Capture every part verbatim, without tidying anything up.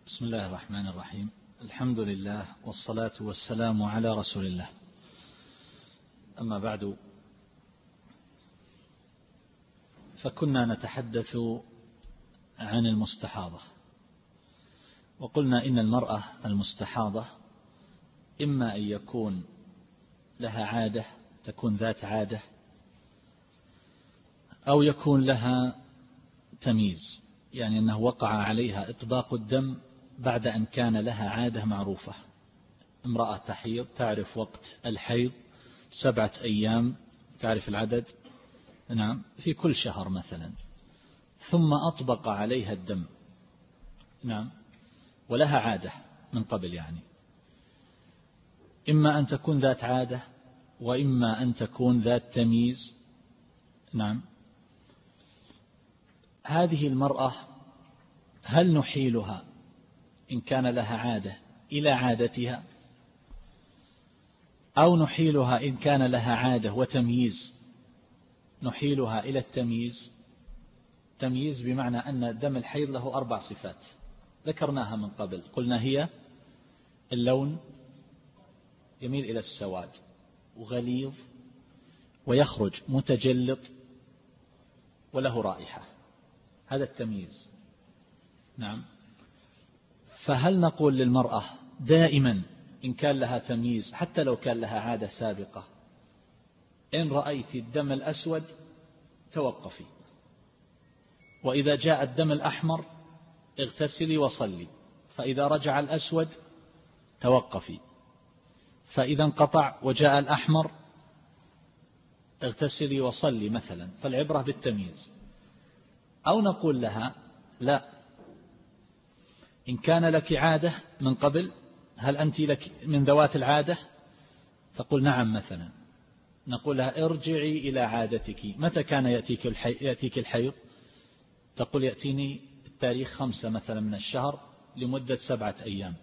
بسم الله الرحمن الرحيم. الحمد لله والصلاة والسلام على رسول الله. أما بعد، فكنا نتحدث عن المستحاضة، وقلنا إن المرأة المستحاضة إما أن يكون لها عادة، تكون ذات عادة، أو يكون لها تمييز، يعني أنه وقع عليها إطباق الدم بعد أن كان لها عادة معروفة. امرأة تحيض، تعرف وقت الحيض سبعة أيام، تعرف العدد، نعم، في كل شهر مثلا، ثم أطبق عليها الدم، نعم، ولها عادة من قبل، يعني إما أن تكون ذات عادة وإما أن تكون ذات تمييز، نعم. هذه المرأة هل نحيلها إن كان لها عادة إلى عادتها، أو نحيلها إن كان لها عادة وتمييز نحيلها إلى التمييز؟ تمييز بمعنى أن دم الحيض له أربع صفات ذكرناها من قبل، قلنا هي اللون، يميل إلى السواد وغليظ ويخرج متجلط وله رائحة، هذا التمييز، نعم. فهل نقول للمرأة دائما إن كان لها تمييز، حتى لو كان لها عادة سابقة، إن رأيت الدم الأسود توقفي، وإذا جاء الدم الأحمر اغتسلي وصلي، فإذا رجع الأسود توقفي، فإذا انقطع وجاء الأحمر اغتسلي وصلي مثلا، فالعبرة بالتمييز؟ أو نقول لها لا، إن كان لك عادة من قبل، هل أنت لك من ذوات العادة؟ تقول نعم مثلا، نقول لها ارجعي إلى عادتك. متى كان يأتيك الحي... يأتيك الحيض؟ تقول يأتيني التاريخ خمسة مثلا من الشهر لمدة سبعة أيام.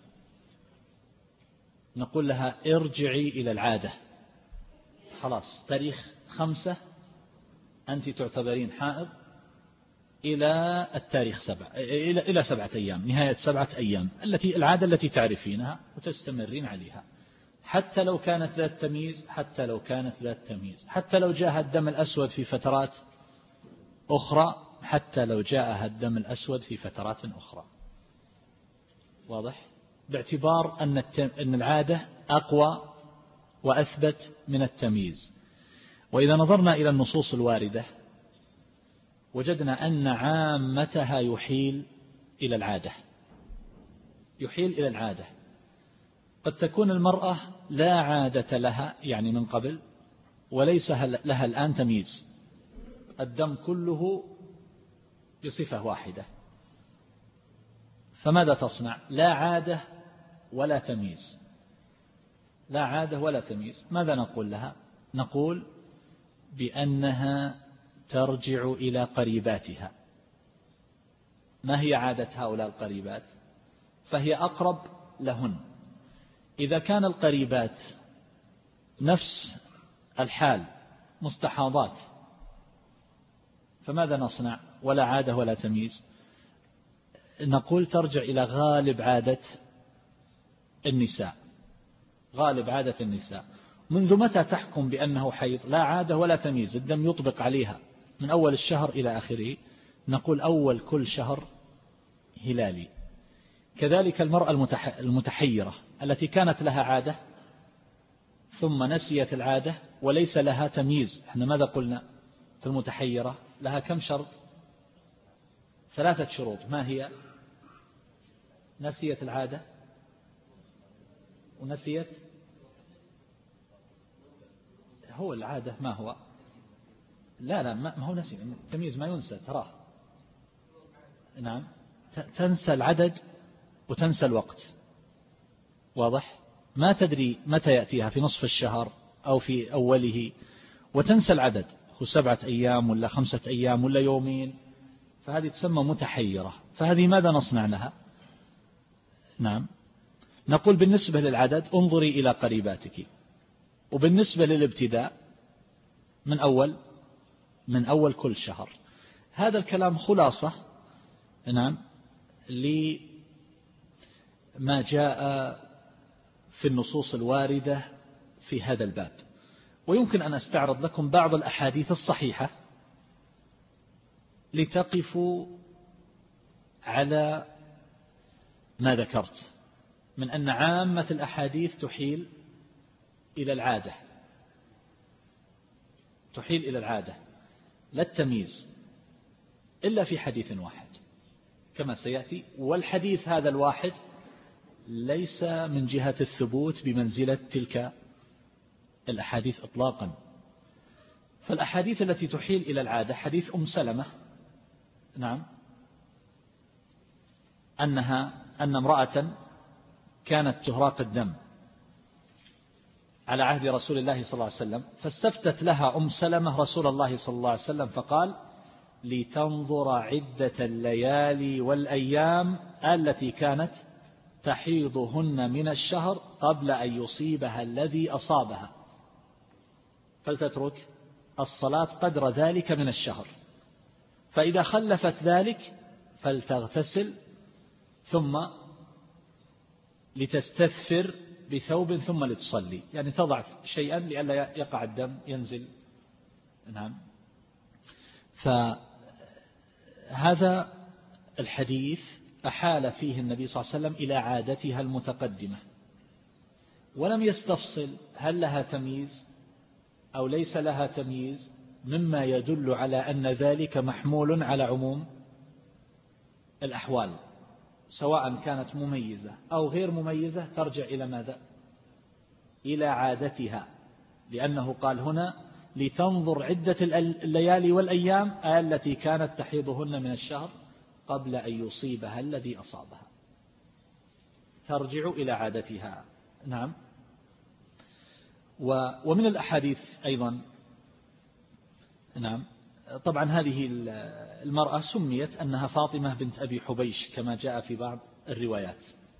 نقول لها ارجعي إلى العادة، خلاص تاريخ خمسة أنت تعتبرين حائض إلى التاريخ سبعة، إلى إلى سبعة أيام، نهاية سبعة أيام، التي العادة التي تعرفينها وتستمرين عليها، حتى لو كانت ذات تمييز، حتى لو كانت ذات تمييز، حتى لو جاءها الدم الأسود في فترات أخرى، حتى لو جاءها الدم الأسود في فترات أخرى. واضح؟ باعتبار أن أن العادة أقوى وأثبت من التمييز. وإذا نظرنا إلى النصوص الواردة وجدنا أن عامتها يحيل إلى العادة، يحيل إلى العادة. قد تكون المرأة لا عادة لها، يعني من قبل، وليس لها الآن تمييز، الدم كله بصفة واحدة، فماذا تصنع؟ لا عادة ولا تمييز، لا عادة ولا تمييز. ماذا نقول لها؟ نقول بأنها ترجع إلى قريباتها. ما هي عادة هؤلاء القريبات؟ فهي أقرب لهن. إذا كان القريبات نفس الحال مستحاضات، فماذا نصنع؟ ولا عادة ولا تمييز. نقول ترجع إلى غالب عادة النساء، غالب عادة النساء. منذ متى تحكم بأنه حيض؟ لا عادة ولا تمييز، الدم يطبق عليها من أول الشهر إلى آخره. نقول أول كل شهر هلالي. كذلك المرأة المتحيرة التي كانت لها عادة ثم نسيت العادة وليس لها تمييز. احنا ماذا قلنا في المتحيرة؟ لها كم شرط؟ ثلاثة شروط. ما هي؟ نسيت العادة، ونسيت هو العادة ما هو؟ لا لا ما هو نسي، التمييز ما ينسى تراه، نعم، تنسى العدد وتنسى الوقت. واضح؟ ما تدري متى يأتيها، في نصف الشهر أو في أوله، وتنسى العدد، هو سبعة أيام ولا خمسة أيام ولا يومين، فهذه تسمى متحيرة. فهذه ماذا نصنع لها؟ نعم، نقول بالنسبة للعدد انظري إلى قريباتك، وبالنسبة للابتداء من أول من أول كل شهر. هذا الكلام خلاصة، نعم، ما جاء في النصوص الواردة في هذا الباب. ويمكن أن أستعرض لكم بعض الأحاديث الصحيحة لتقفوا على ما ذكرت من أن عامة الأحاديث تحيل إلى العادة، تحيل إلى العادة لا التمييز إلا في حديث واحد كما سيأتي. والحديث هذا الواحد ليس من جهة الثبوت بمنزلة تلك الأحاديث إطلاقا. فالأحاديث التي تحيل إلى العادة حديث أم سلمة، نعم، أنها أن امرأة كانت تهراق الدم على عهد رسول الله صلى الله عليه وسلم، فاستفتت لها أم سلمة رسول الله صلى الله عليه وسلم فقال: لتنظر عدة الليالي والأيام التي كانت تحيضهن من الشهر قبل أن يصيبها الذي أصابها، فلتترك الصلاة قدر ذلك من الشهر، فإذا خلفت ذلك فلتغتسل ثم لتستثفر بثوب ثم لتصلي، يعني تضع شيئا لئلا يقع الدم ينزل. نعم. فهذا الحديث أحال فيه النبي صلى الله عليه وسلم إلى عادتها المتقدمة، ولم يستفصل هل لها تمييز أو ليس لها تمييز، مما يدل على أن ذلك محمول على عموم الأحوال، سواء كانت مميزة أو غير مميزة ترجع إلى ماذا؟ إلى عادتها، لأنه قال هنا: لتنظر عدة الليالي والأيام التي كانت تحيضهن من الشهر قبل أن يصيبها الذي أصابها، ترجع إلى عادتها. نعم. ومن الأحاديث أيضا، نعم، طبعا هذه المرأة سميت أنها فاطمة بنت أبي حبيش كما جاء في بعض الروايات.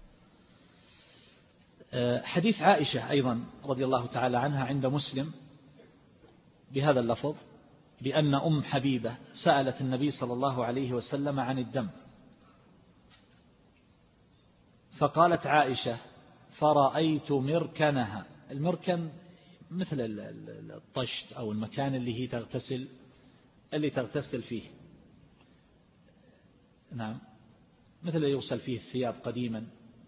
حديث عائشة أيضا رضي الله تعالى عنها عند مسلم بهذا اللفظ، بأن أم حبيبة سألت النبي صلى الله عليه وسلم عن الدم، فقالت عائشة: فرأيت مركنها. المركن مثل الطشت أو المكان اللي هي تغتسل اللي تغتسل فيه، نعم، مثل اللي يغسل فيه الثياب قديما.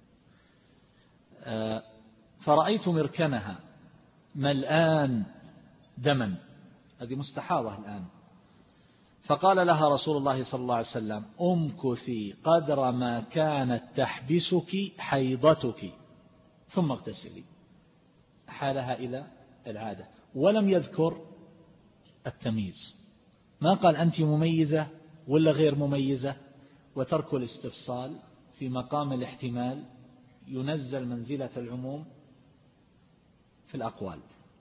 فرأيت مركنها ملآن دما، هذه مستحاضة الآن. فقال لها رسول الله صلى الله عليه وسلم: أمكثي قدر ما كانت تحبسك حيضتك ثم اغتسلي. حالها إلى العادة، ولم يذكر التمييز، ما قال أنت مميزة ولا غير مميزة. وترك الاستفصال في مقام الاحتمال ينزل منزلة العموم في الأقوال،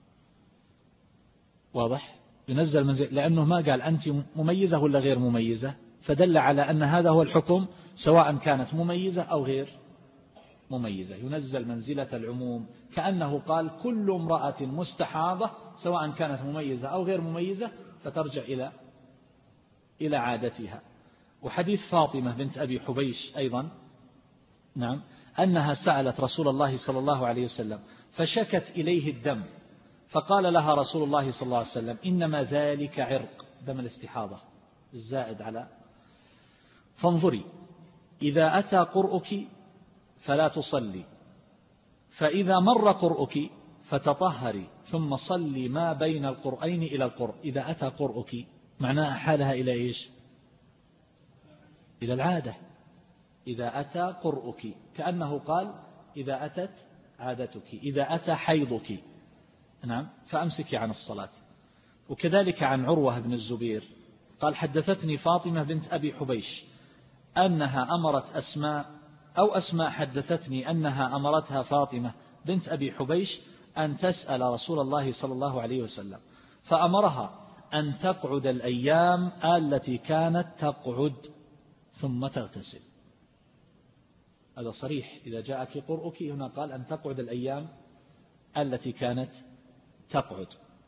واضح؟ ينزل منزل، لأنه ما قال أنت مميزة ولا غير مميزة، فدل على أن هذا هو الحكم سواء كانت مميزة أو غير مميزة، ينزل منزلة العموم، كأنه قال كل امرأة مستحاضة سواء كانت مميزة أو غير مميزة فترجع إلى إلى عادتها. وحديث فاطمة بنت أبي حبيش أيضا، نعم، أنها سألت رسول الله صلى الله عليه وسلم فشكت إليه الدم، فقال لها رسول الله صلى الله عليه وسلم: إنما ذلك عرق، دم الاستحاضة الزائد على، فانظري إذا أتى قرؤك فلا تصلي، فإذا مر قرؤك فتطهري ثم صلي ما بين القرئين إلى القرء. إذا أتى قرؤك معناها حالها إلى إيش؟ إلى العادة. إذا أتى قرؤك كأنه قال إذا أتت عادتك، إذا أتى حيضك، نعم، فأمسكي عن الصلاة. وكذلك عن عروة بن الزبير قال: حدثتني فاطمة بنت أبي حبيش أنها أمرت أسماء أو أسماء حدثتني أنها أمرتها فاطمة بنت أبي حبيش أن تسأل رسول الله صلى الله عليه وسلم، فأمرها أن تقعد الأيام التي كانت تقعد ثم تغتسل. هذا صريح، إذا جاءك قرؤك هنا قال أن تقعد الأيام التي كانت تقعد.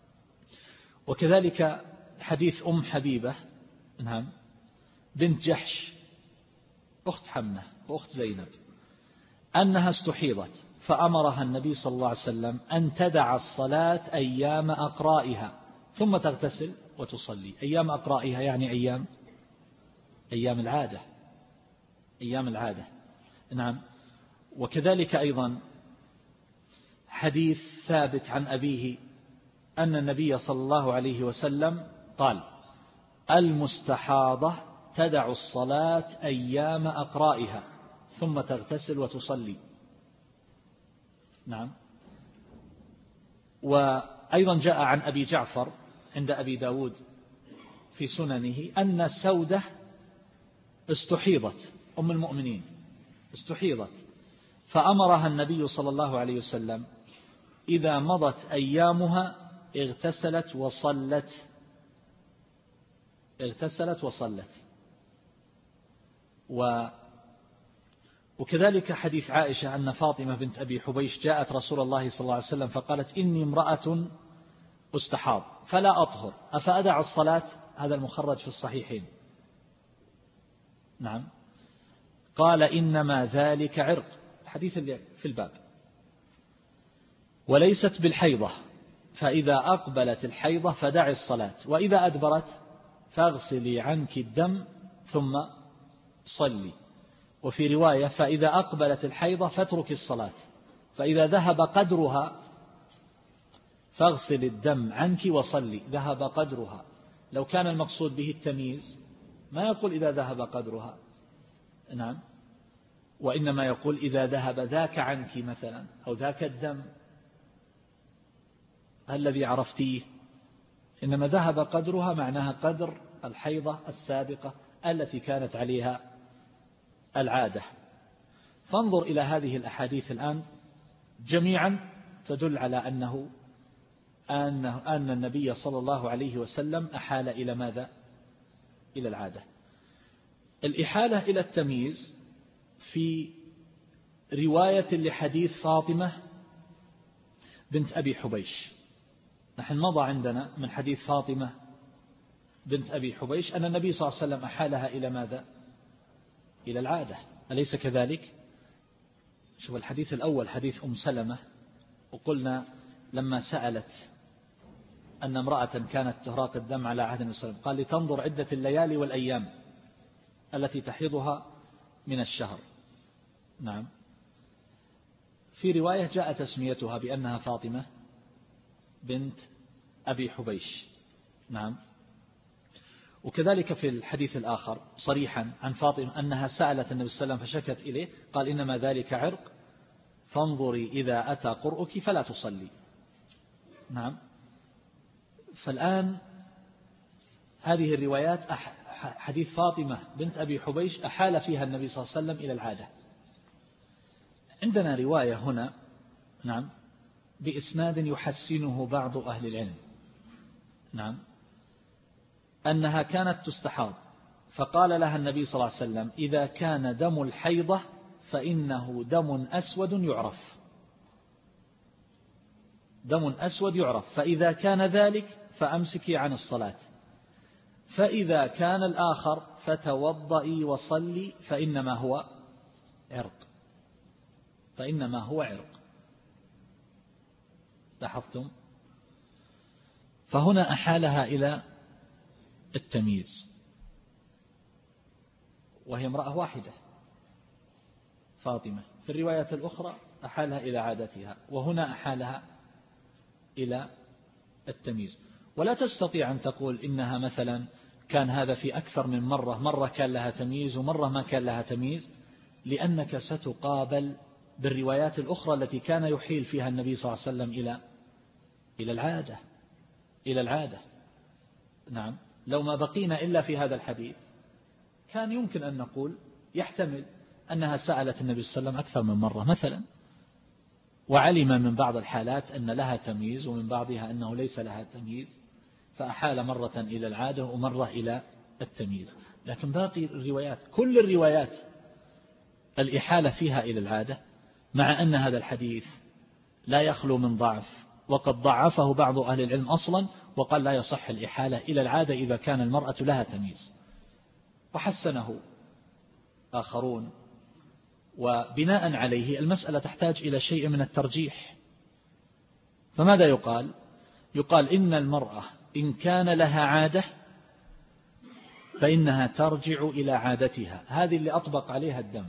وكذلك حديث أم حبيبة، نعم، بنت جحش أخت حمنة وأخت زينب، أنها استحيضت فأمرها النبي صلى الله عليه وسلم أن تدع الصلاة أيام أقرائها ثم تغتسل وتصلي. أيام أقرائها يعني أيام أيام العادة، أيام العادة. نعم. وكذلك أيضا حديث ثابت عن أبيه أن النبي صلى الله عليه وسلم قال: المستحاضة تدع الصلاة أيام أقرائها ثم تغتسل وتصلي. نعم. وأيضا جاء عن أبي جعفر عند أبي داود في سننه أن سودة استحيضت، أم المؤمنين استحيضت، فأمرها النبي صلى الله عليه وسلم إذا مضت أيامها اغتسلت وصلت اغتسلت وصلت. و وكذلك حديث عائشة أن فاطمة بنت أبي حبيش جاءت رسول الله صلى الله عليه وسلم فقالت: إني امرأة أستحاض فلا أطهر أفأدع الصلاة؟ هذا المخرج في الصحيحين. نعم. قال: إنما ذلك عرق، الحديث اللي في الباب، وليست بالحيضة، فإذا أقبلت الحيضة فدعي الصلاة، وإذا أدبرت فاغسلي عنك الدم ثم صلي. وفي رواية: فإذا أقبلت الحيضة فاترك الصلاة، فإذا ذهب قدرها فاغسل الدم عنك وصلي. ذهب قدرها، لو كان المقصود به التمييز ما يقول إذا ذهب قدرها، نعم، وإنما يقول إذا ذهب ذاك عنك مثلا، أو ذاك الدم الذي عرفتيه. إنما ذهب قدرها معناها قدر الحيضة السابقة التي كانت عليها العادة. فانظر إلى هذه الأحاديث الآن جميعا تدل على أنه أنه أن النبي صلى الله عليه وسلم أحال إلى ماذا؟ إلى العادة. الإحالة إلى التمييز في رواية لحديث فاطمة بنت أبي حبيش. نحن مضى عندنا من حديث فاطمة بنت أبي حبيش أن النبي صلى الله عليه وسلم أحالها إلى ماذا؟ إلى العادة، أليس كذلك؟ شوف الحديث الأول حديث أم سلمة، وقلنا لما سألت أن امرأة كانت تهراق الدم على عهد النبي صلى الله عليه وسلم قال: لتنظر عدة الليالي والأيام التي تحيضها من الشهر. نعم. في رواية جاء تسميتها بأنها فاطمة بنت أبي حبيش. نعم. وكذلك في الحديث الآخر صريحا عن فاطمة أنها سألت النبي صلى الله عليه وسلم فشكت إليه قال: إنما ذلك عرق فانظري إذا أتى قرؤك فلا تصلي. نعم. فالآن هذه الروايات حديث فاطمة بنت أبي حبيش أحال فيها النبي صلى الله عليه وسلم إلى العادة. عندنا رواية هنا، نعم، بإسناد يحسنه بعض أهل العلم، نعم، أنها كانت تستحاض فقال لها النبي صلى الله عليه وسلم: إذا كان دم الحيضة فإنه دم أسود يعرف، دم أسود يعرف، فإذا كان ذلك فأمسكي عن الصلاة، فإذا كان الآخر فتوضئي وصلي فإنما هو عرق، فإنما هو عرق. لاحظتم؟ فهنا أحالها إلى التمييز، وهي امرأة واحدة فاطمة. في الرواية الأخرى أحالها إلى عادتها، وهنا أحالها إلى التمييز. ولا تستطيع أن تقول إنها مثلا كان هذا في أكثر من مرة، مرة كان لها تمييز ومرة ما كان لها تمييز، لأنك ستقابل بالروايات الأخرى التي كان يحيل فيها النبي صلى الله عليه وسلم إلى إلى العادة إلى العادة. نعم. لو ما بقينا إلا في هذا الحديث كان يمكن أن نقول يحتمل أنها سألت النبي صلى الله عليه وسلم أكثر من مرة مثلا، وعلم من بعض الحالات أن لها تمييز ومن بعضها أنه ليس لها تمييز، فأحال مرة إلى العادة ومرة إلى التمييز. لكن باقي الروايات كل الروايات الإحالة فيها إلى العادة، مع أن هذا الحديث لا يخلو من ضعف، وقد ضعفه بعض أهل العلم أصلا وقال لا يصح الإحالة إلى العادة إذا كان المرأة لها تمييز، وحسنه آخرون وبناء عليه المسألة تحتاج إلى شيء من الترجيح. فماذا يقال؟ يقال إن المرأة إن كان لها عادة فإنها ترجع إلى عادتها، هذه اللي أطبق عليها الدم،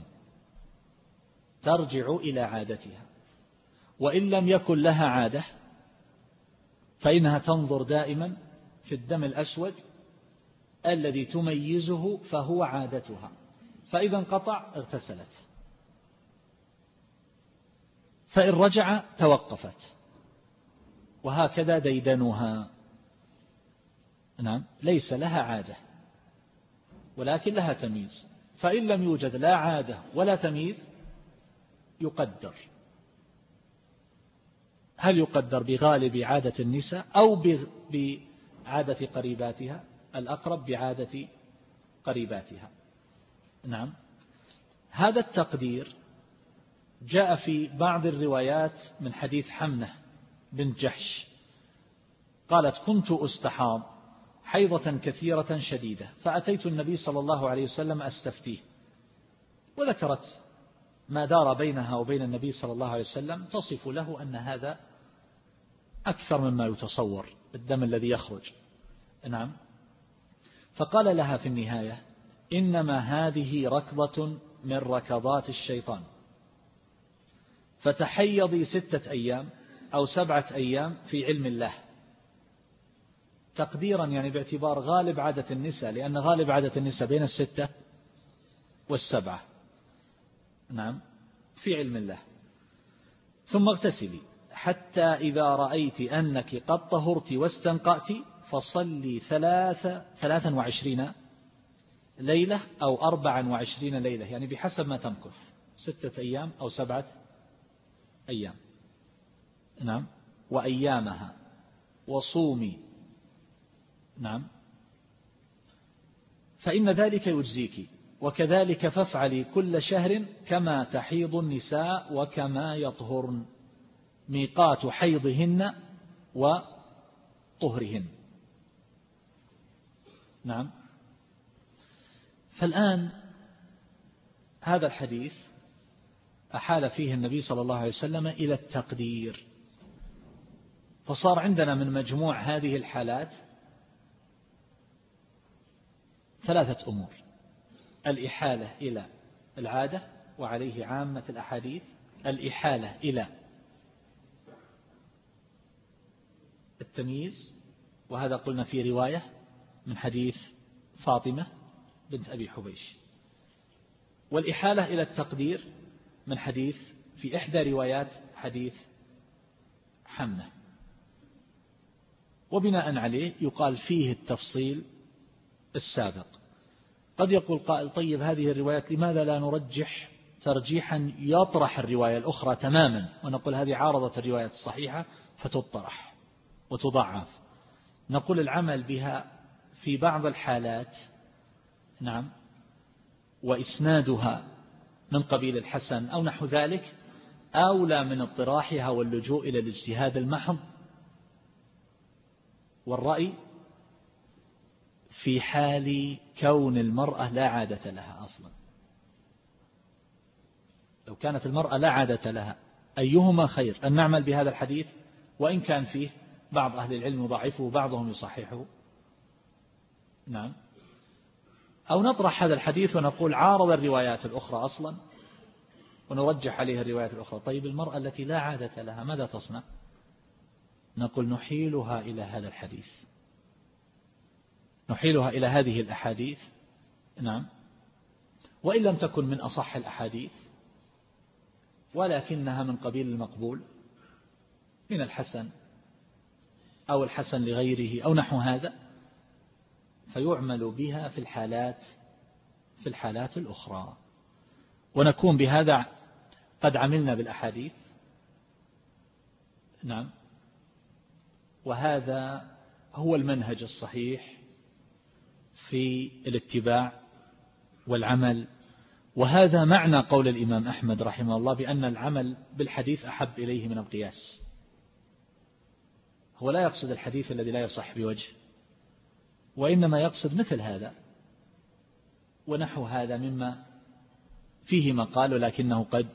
ترجع إلى عادتها. وإن لم يكن لها عادة فإنها تنظر دائما في الدم الأسود الذي تميزه فهو عادتها، فإذا انقطع اغتسلت، فإن رجع توقفت، وهكذا ديدنها. نعم، ليس لها عادة ولكن لها تمييز، فإن لم يوجد لا عادة ولا تمييز يقدر، هل يقدر بغالب عادة النساء أو بعادة قريباتها؟ الأقرب بعادة قريباتها. نعم، هذا التقدير جاء في بعض الروايات من حديث حمنة بنت جحش قالت: كنت أستحاض حيضة كثيرة شديدة فأتيت النبي صلى الله عليه وسلم أستفتيه، وذكرت ما دار بينها وبين النبي صلى الله عليه وسلم تصف له أن هذا أكثر مما يتصور الدم الذي يخرج. نعم، فقال لها في النهاية: إنما هذه ركضة من ركضات الشيطان، فتحيضي ستة أيام أو سبعة أيام في علم الله، تقديرا يعني باعتبار غالب عادة النساء، لأن غالب عادة النساء بين الستة والسبعة. نعم، في علم الله. ثم اغتسلي حتى إذا رأيت أنك قد طهرت واستنقأت فصلي ثلاثة ثلاثا وعشرين ليلة أو أربعا وعشرين ليلة، يعني بحسب ما تمكث، ستة أيام أو سبعة أيام. نعم، وأيامها وصومي. نعم، فإن ذلك يجزيك، وكذلك فافعلي كل شهر كما تحيض النساء وكما يطهرن، ميقات حيضهن وطهرهن. نعم، فالآن هذا الحديث أحال فيه النبي صلى الله عليه وسلم إلى التقدير، فصار عندنا من مجموع هذه الحالات ثلاثة أمور: الإحالة إلى العادة، وعليه عامة الأحاديث، الإحالة إلى التمييز، وهذا قلنا في رواية من حديث فاطمة بنت أبي حبيش، والإحالة إلى التقدير من حديث في إحدى روايات حديث حمنة. وبناء عليه يقال فيه التفصيل السابق. قد يقول قائل: طيب هذه الروايات لماذا لا نرجح ترجيحا يطرح الرواية الأخرى تماما، ونقول هذه عارضة الرواية الصحيحة فتطرح وتضعف؟ نقول العمل بها في بعض الحالات نعم وإسنادها من قبيل الحسن أو نحو ذلك أولى من اطراحها واللجوء إلى الاجتهاد المحض والرأي في حال كون المرأة لا عادة لها أصلا. لو كانت المرأة لا عادة لها أيهما خير، أن نعمل بهذا الحديث وإن كان فيه بعض أهل العلم يضعفه وبعضهم يصححه، نعم، أو نطرح هذا الحديث ونقول عارض الروايات الأخرى أصلا ونرجح عليها الروايات الأخرى. طيب المرأة التي لا عادة لها ماذا تصنع؟ نقول نحيلها إلى هذا الحديث، نحيلها إلى هذه الأحاديث، نعم، وإن لم تكن من أصح الأحاديث ولكنها من قبيل المقبول من الحسن أو الحسن لغيره أو نحو هذا، فيعمل بها في الحالات في الحالات الأخرى، ونكون بهذا قد عملنا بالأحاديث. نعم، وهذا هو المنهج الصحيح في الاتباع والعمل، وهذا معنى قول الإمام أحمد رحمه الله بأن العمل بالحديث أحب إليه من القياس. هو لا يقصد الحديث الذي لا يصح بوجه، وإنما يقصد مثل هذا ونحو هذا مما فيه مقال لكنه قد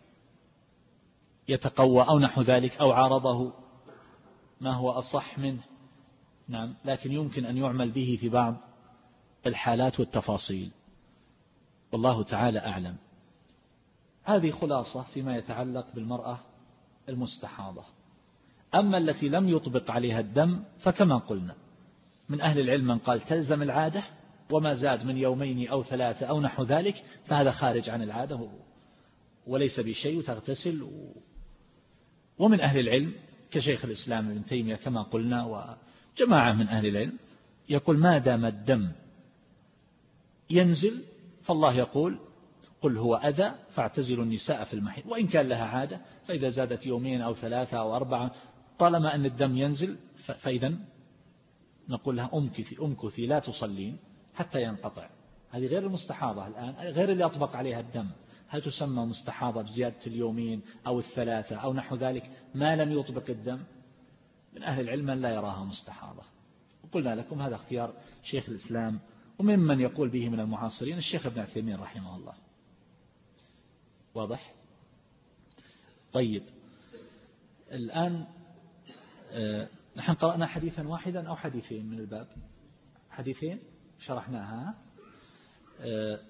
يتقوى أو نحو ذلك أو عارضه ما هو أصح منه. نعم، لكن يمكن أن يعمل به في بعض الحالات والتفاصيل، والله تعالى أعلم. هذه خلاصة فيما يتعلق بالمرأة المستحاضة. أما التي لم يطبق عليها الدم فكما قلنا من أهل العلم من قال تلزم العادة وما زاد من يومين أو ثلاثة أو نحو ذلك فهذا خارج عن العادة وليس بشيء وتغتسل. ومن أهل العلم كشيخ الإسلام ابن تيمية كما قلنا وجماعة من أهل العلم يقول ما دام الدم ينزل فالله يقول قل هو أذى فاعتزلوا النساء في المحيض، وإن كان لها عادة فإذا زادت يومين أو ثلاثة أو أربعة طالما أن الدم ينزل فإذا نقول لها أمكثي أمكثي لا تصلين حتى ينقطع. هذه غير المستحاضة الآن، غير اللي أطبق عليها الدم. هل تسمى مستحاضة بزيادة اليومين أو الثلاثة أو نحو ذلك ما لم يطبق الدم؟ من أهل العلم لا يراها مستحاضة. وقلنا لكم هذا اختيار شيخ الإسلام، وممن يقول به من المعاصرين الشيخ ابن عثيمين رحمه الله. واضح؟ طيب، الآن آه نحن قرأنا حديثا واحدا أو حديثين من الباب؟ حديثين شرحناها. آه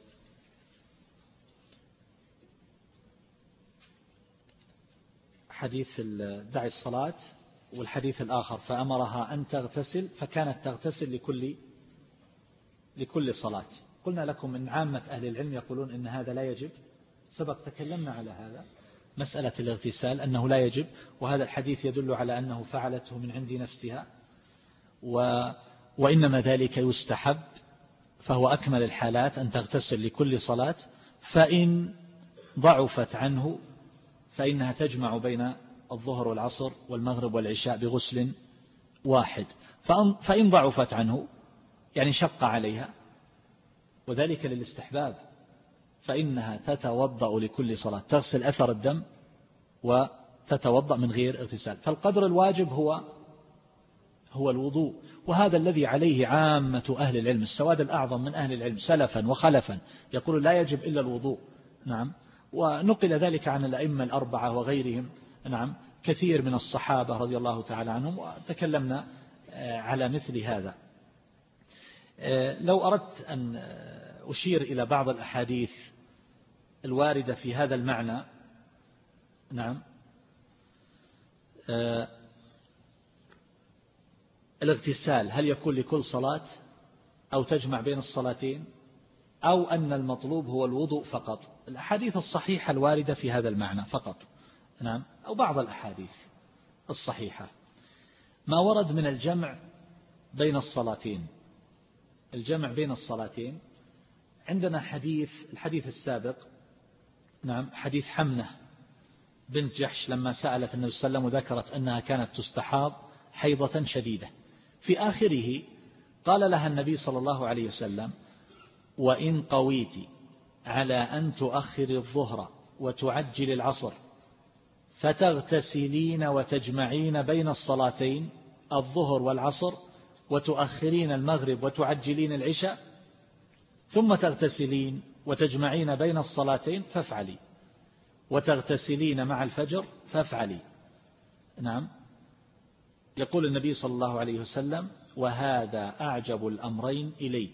حديث دع الصلاة، والحديث الآخر فأمرها أن تغتسل فكانت تغتسل لكل لكل صلاة. قلنا لكم إن عامة أهل العلم يقولون إن هذا لا يجب، سبق تكلمنا على هذا، مسألة الاغتسال أنه لا يجب، وهذا الحديث يدل على أنه فعلته من عند نفسها و وإنما ذلك يستحب، فهو أكمل الحالات أن تغتسل لكل صلاة. فإن ضعفت عنه فإنها تجمع بين الظهر والعصر والمغرب والعشاء بغسل واحد. فإن ضعفت عنه يعني شق عليها وذلك للاستحباب فإنها تتوضأ لكل صلاة، تغسل أثر الدم وتتوضأ من غير اغتسال. فالقدر الواجب هو هو الوضوء، وهذا الذي عليه عامة أهل العلم، السواد الأعظم من أهل العلم سلفا وخلفا يقول لا يجب إلا الوضوء. نعم، ونقل ذلك عن الأئمة الأربعة وغيرهم. نعم، كثير من الصحابة رضي الله تعالى عنهم، وتكلمنا على مثل هذا. لو أردت أن أشير إلى بعض الأحاديث الواردة في هذا المعنى. نعم، الاغتسال هل يكون لكل صلاة أو تجمع بين الصلاتين أو أن المطلوب هو الوضوء فقط؟ الأحاديث الصحيحة الواردة في هذا المعنى فقط. نعم، أو بعض الأحاديث الصحيحة ما ورد من الجمع بين الصلاتين. الجمع بين الصلاتين عندنا حديث الحديث السابق. نعم، حديث حمنة بنت جحش لما سألت النبي صلى الله عليه وسلم وذكرت أنها كانت تستحاض حيضة شديدة، في آخره قال لها النبي صلى الله عليه وسلم وإن قويت على أن تؤخر الظهر وتعجل العصر فتغتسلين وتجمعين بين الصلاتين الظهر والعصر وتؤخرين المغرب وتعجلين العشاء ثم تغتسلين وتجمعين بين الصلاتين فافعلي، وتغتسلين مع الفجر فافعلي. نعم، يقول النبي صلى الله عليه وسلم وهذا أعجب الأمرين إلي.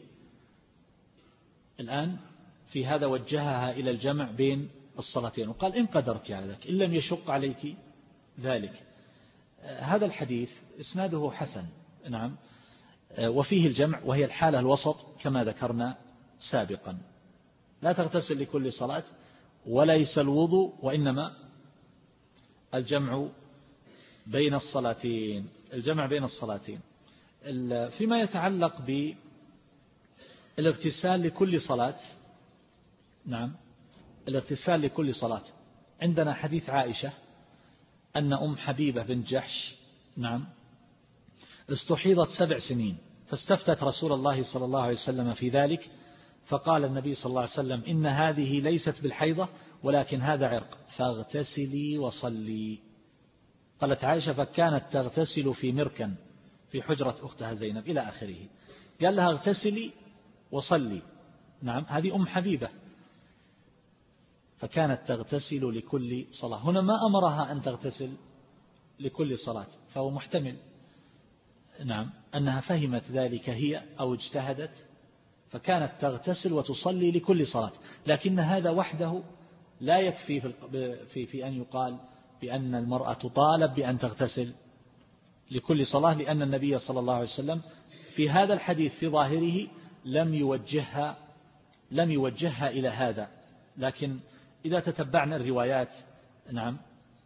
الآن في هذا وجهها إلى الجمع بين الصلاتين وقال إن قدرت على ذلك إن لم يشق عليك ذلك. هذا الحديث إسناده حسن. نعم، وفيه الجمع وهي الحالة الوسط كما ذكرنا سابقا، لا تغتسل لكل صلاة وليس الوضوء وإنما الجمع بين الصلاتين. الجمع بين الصلاتين فيما يتعلق بالاغتسال لكل صلاة. نعم، الاغتسال لكل صلاة عندنا حديث عائشة أن أم حبيبة بنت جحش نعم استحيضت سبع سنين فاستفتت رسول الله صلى الله عليه وسلم في ذلك فقال النبي صلى الله عليه وسلم إن هذه ليست بالحيضة ولكن هذا عرق فاغتسلي وصلي. قالت عائشة فكانت تغتسل في مركن في حجرة أختها زينب إلى آخره. قال لها اغتسلي وصلي. نعم، هذه أم حبيبة. فكانت تغتسل لكل صلاة. هنا ما أمرها أن تغتسل لكل صلاة، فهو محتمل نعم أنها فهمت ذلك هي أو اجتهدت فكانت تغتسل وتصلي لكل صلاة، لكن هذا وحده لا يكفي في, في أن يقال بأن المرأة تطالب بأن تغتسل لكل صلاة، لأن النبي صلى الله عليه وسلم في هذا الحديث في ظاهره لم يوجهها لم يوجهها إلى هذا. لكن إذا تتبعنا الروايات نعم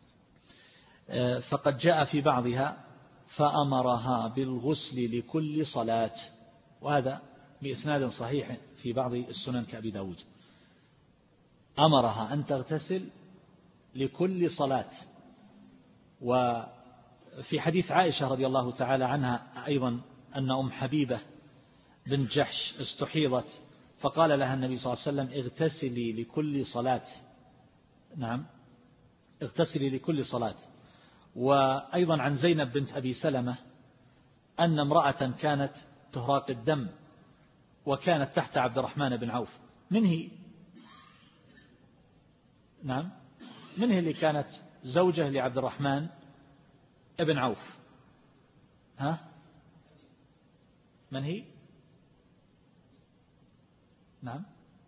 فقد جاء في بعضها فأمرها بالغسل لكل صلاة، وهذا بإسناد صحيح في بعض السنن كأبي داود، أمرها أن تغتسل لكل صلاة. وفي حديث عائشة رضي الله تعالى عنها أيضا أن أم حبيبة بنت جحش استحيضت فقال لها النبي صلى الله عليه وسلم اغتسلي لكل صلاة، نعم اغتسلي لكل صلاة. وأيضا عن زينب بنت أبي سلمة أن امرأة كانت تهراق الدم وكانت تحت عبد الرحمن بن عوف. من هي؟ نعم من هي اللي كانت زوجة لعبد الرحمن بن عوف؟ ها من هي؟ نعم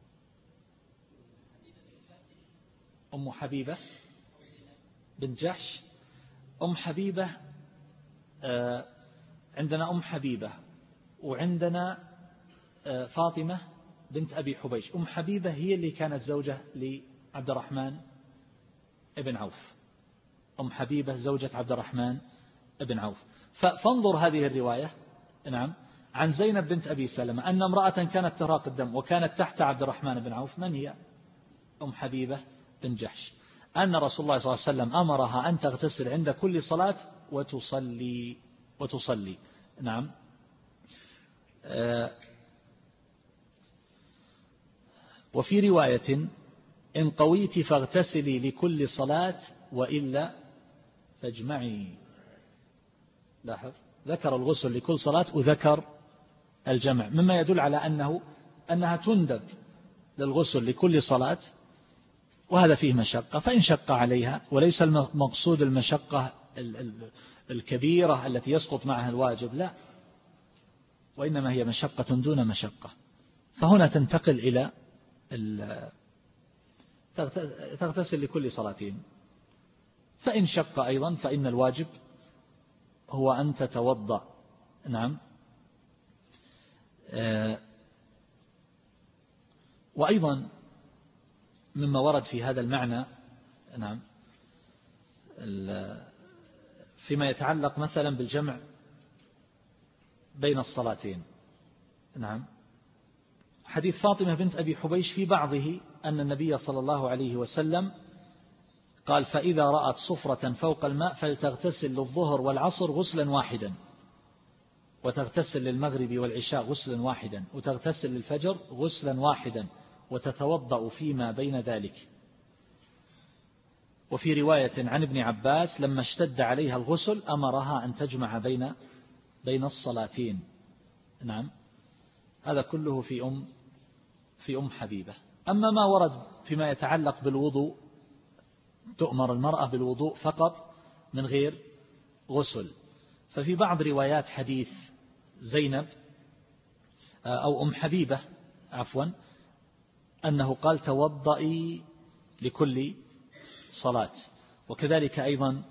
أم حبيبة بنت جحش. أم حبيبة آه عندنا أم حبيبة وعندنا آه فاطمة بنت أبي حبيش. أم حبيبة هي اللي كانت زوجة لعبد الرحمن بن عوف، أم حبيبة زوجة عبد الرحمن بن عوف. فانظر هذه الرواية نعم عن زينب بنت أبي سلمة أن امرأة كانت تراق الدم وكانت تحت عبد الرحمن بن عوف. من هي؟ أم حبيبة بن جحش. أن رسول الله صلى الله عليه وسلم أمرها أن تغتسل عند كل صلاة وتصلي وتصلي نعم آه وفي رواية إن قويت فاغتسلي لكل صلاة وإلا فاجمعي. لاحظ ذكر الغسل لكل صلاة وذكر الجمع، مما يدل على أنه أنها تندب للغسل لكل صلاة، وهذا فيه مشقة. فإن شق عليها، وليس المقصود المشقة الكبيرة التي يسقط معها الواجب، لا، وإنما هي مشقة دون مشقة، فهنا تنتقل إلى تغتسل لكل صلاتين. فإن شق أيضا فإن الواجب هو أن تتوضأ. نعم وأيضا مما ورد في هذا المعنى نعم فيما يتعلق مثلا بالجمع بين الصلاتين. نعم حديث فاطمة بنت أبي حبيش في بعضه أن النبي صلى الله عليه وسلم قال فإذا رأت صفرة فوق الماء فلتغتسل للظهر والعصر غسلا واحدا، وتغتسل للمغرب والعشاء غسلا واحدا، وتغتسل للفجر غسلا واحدا، وتتوضأ فيما بين ذلك. وفي رواية عن ابن عباس لما اشتد عليها الغسل أمرها أن تجمع بين بين الصلاتين. نعم هذا كله في أم في أم حبيبة. أما ما ورد فيما يتعلق بالوضوء، تؤمر المرأة بالوضوء فقط من غير غسل. ففي بعض روايات حديث زينب أو أم حبيبة عفوا أنه قال توضئي لكل صلاة. وكذلك أيضا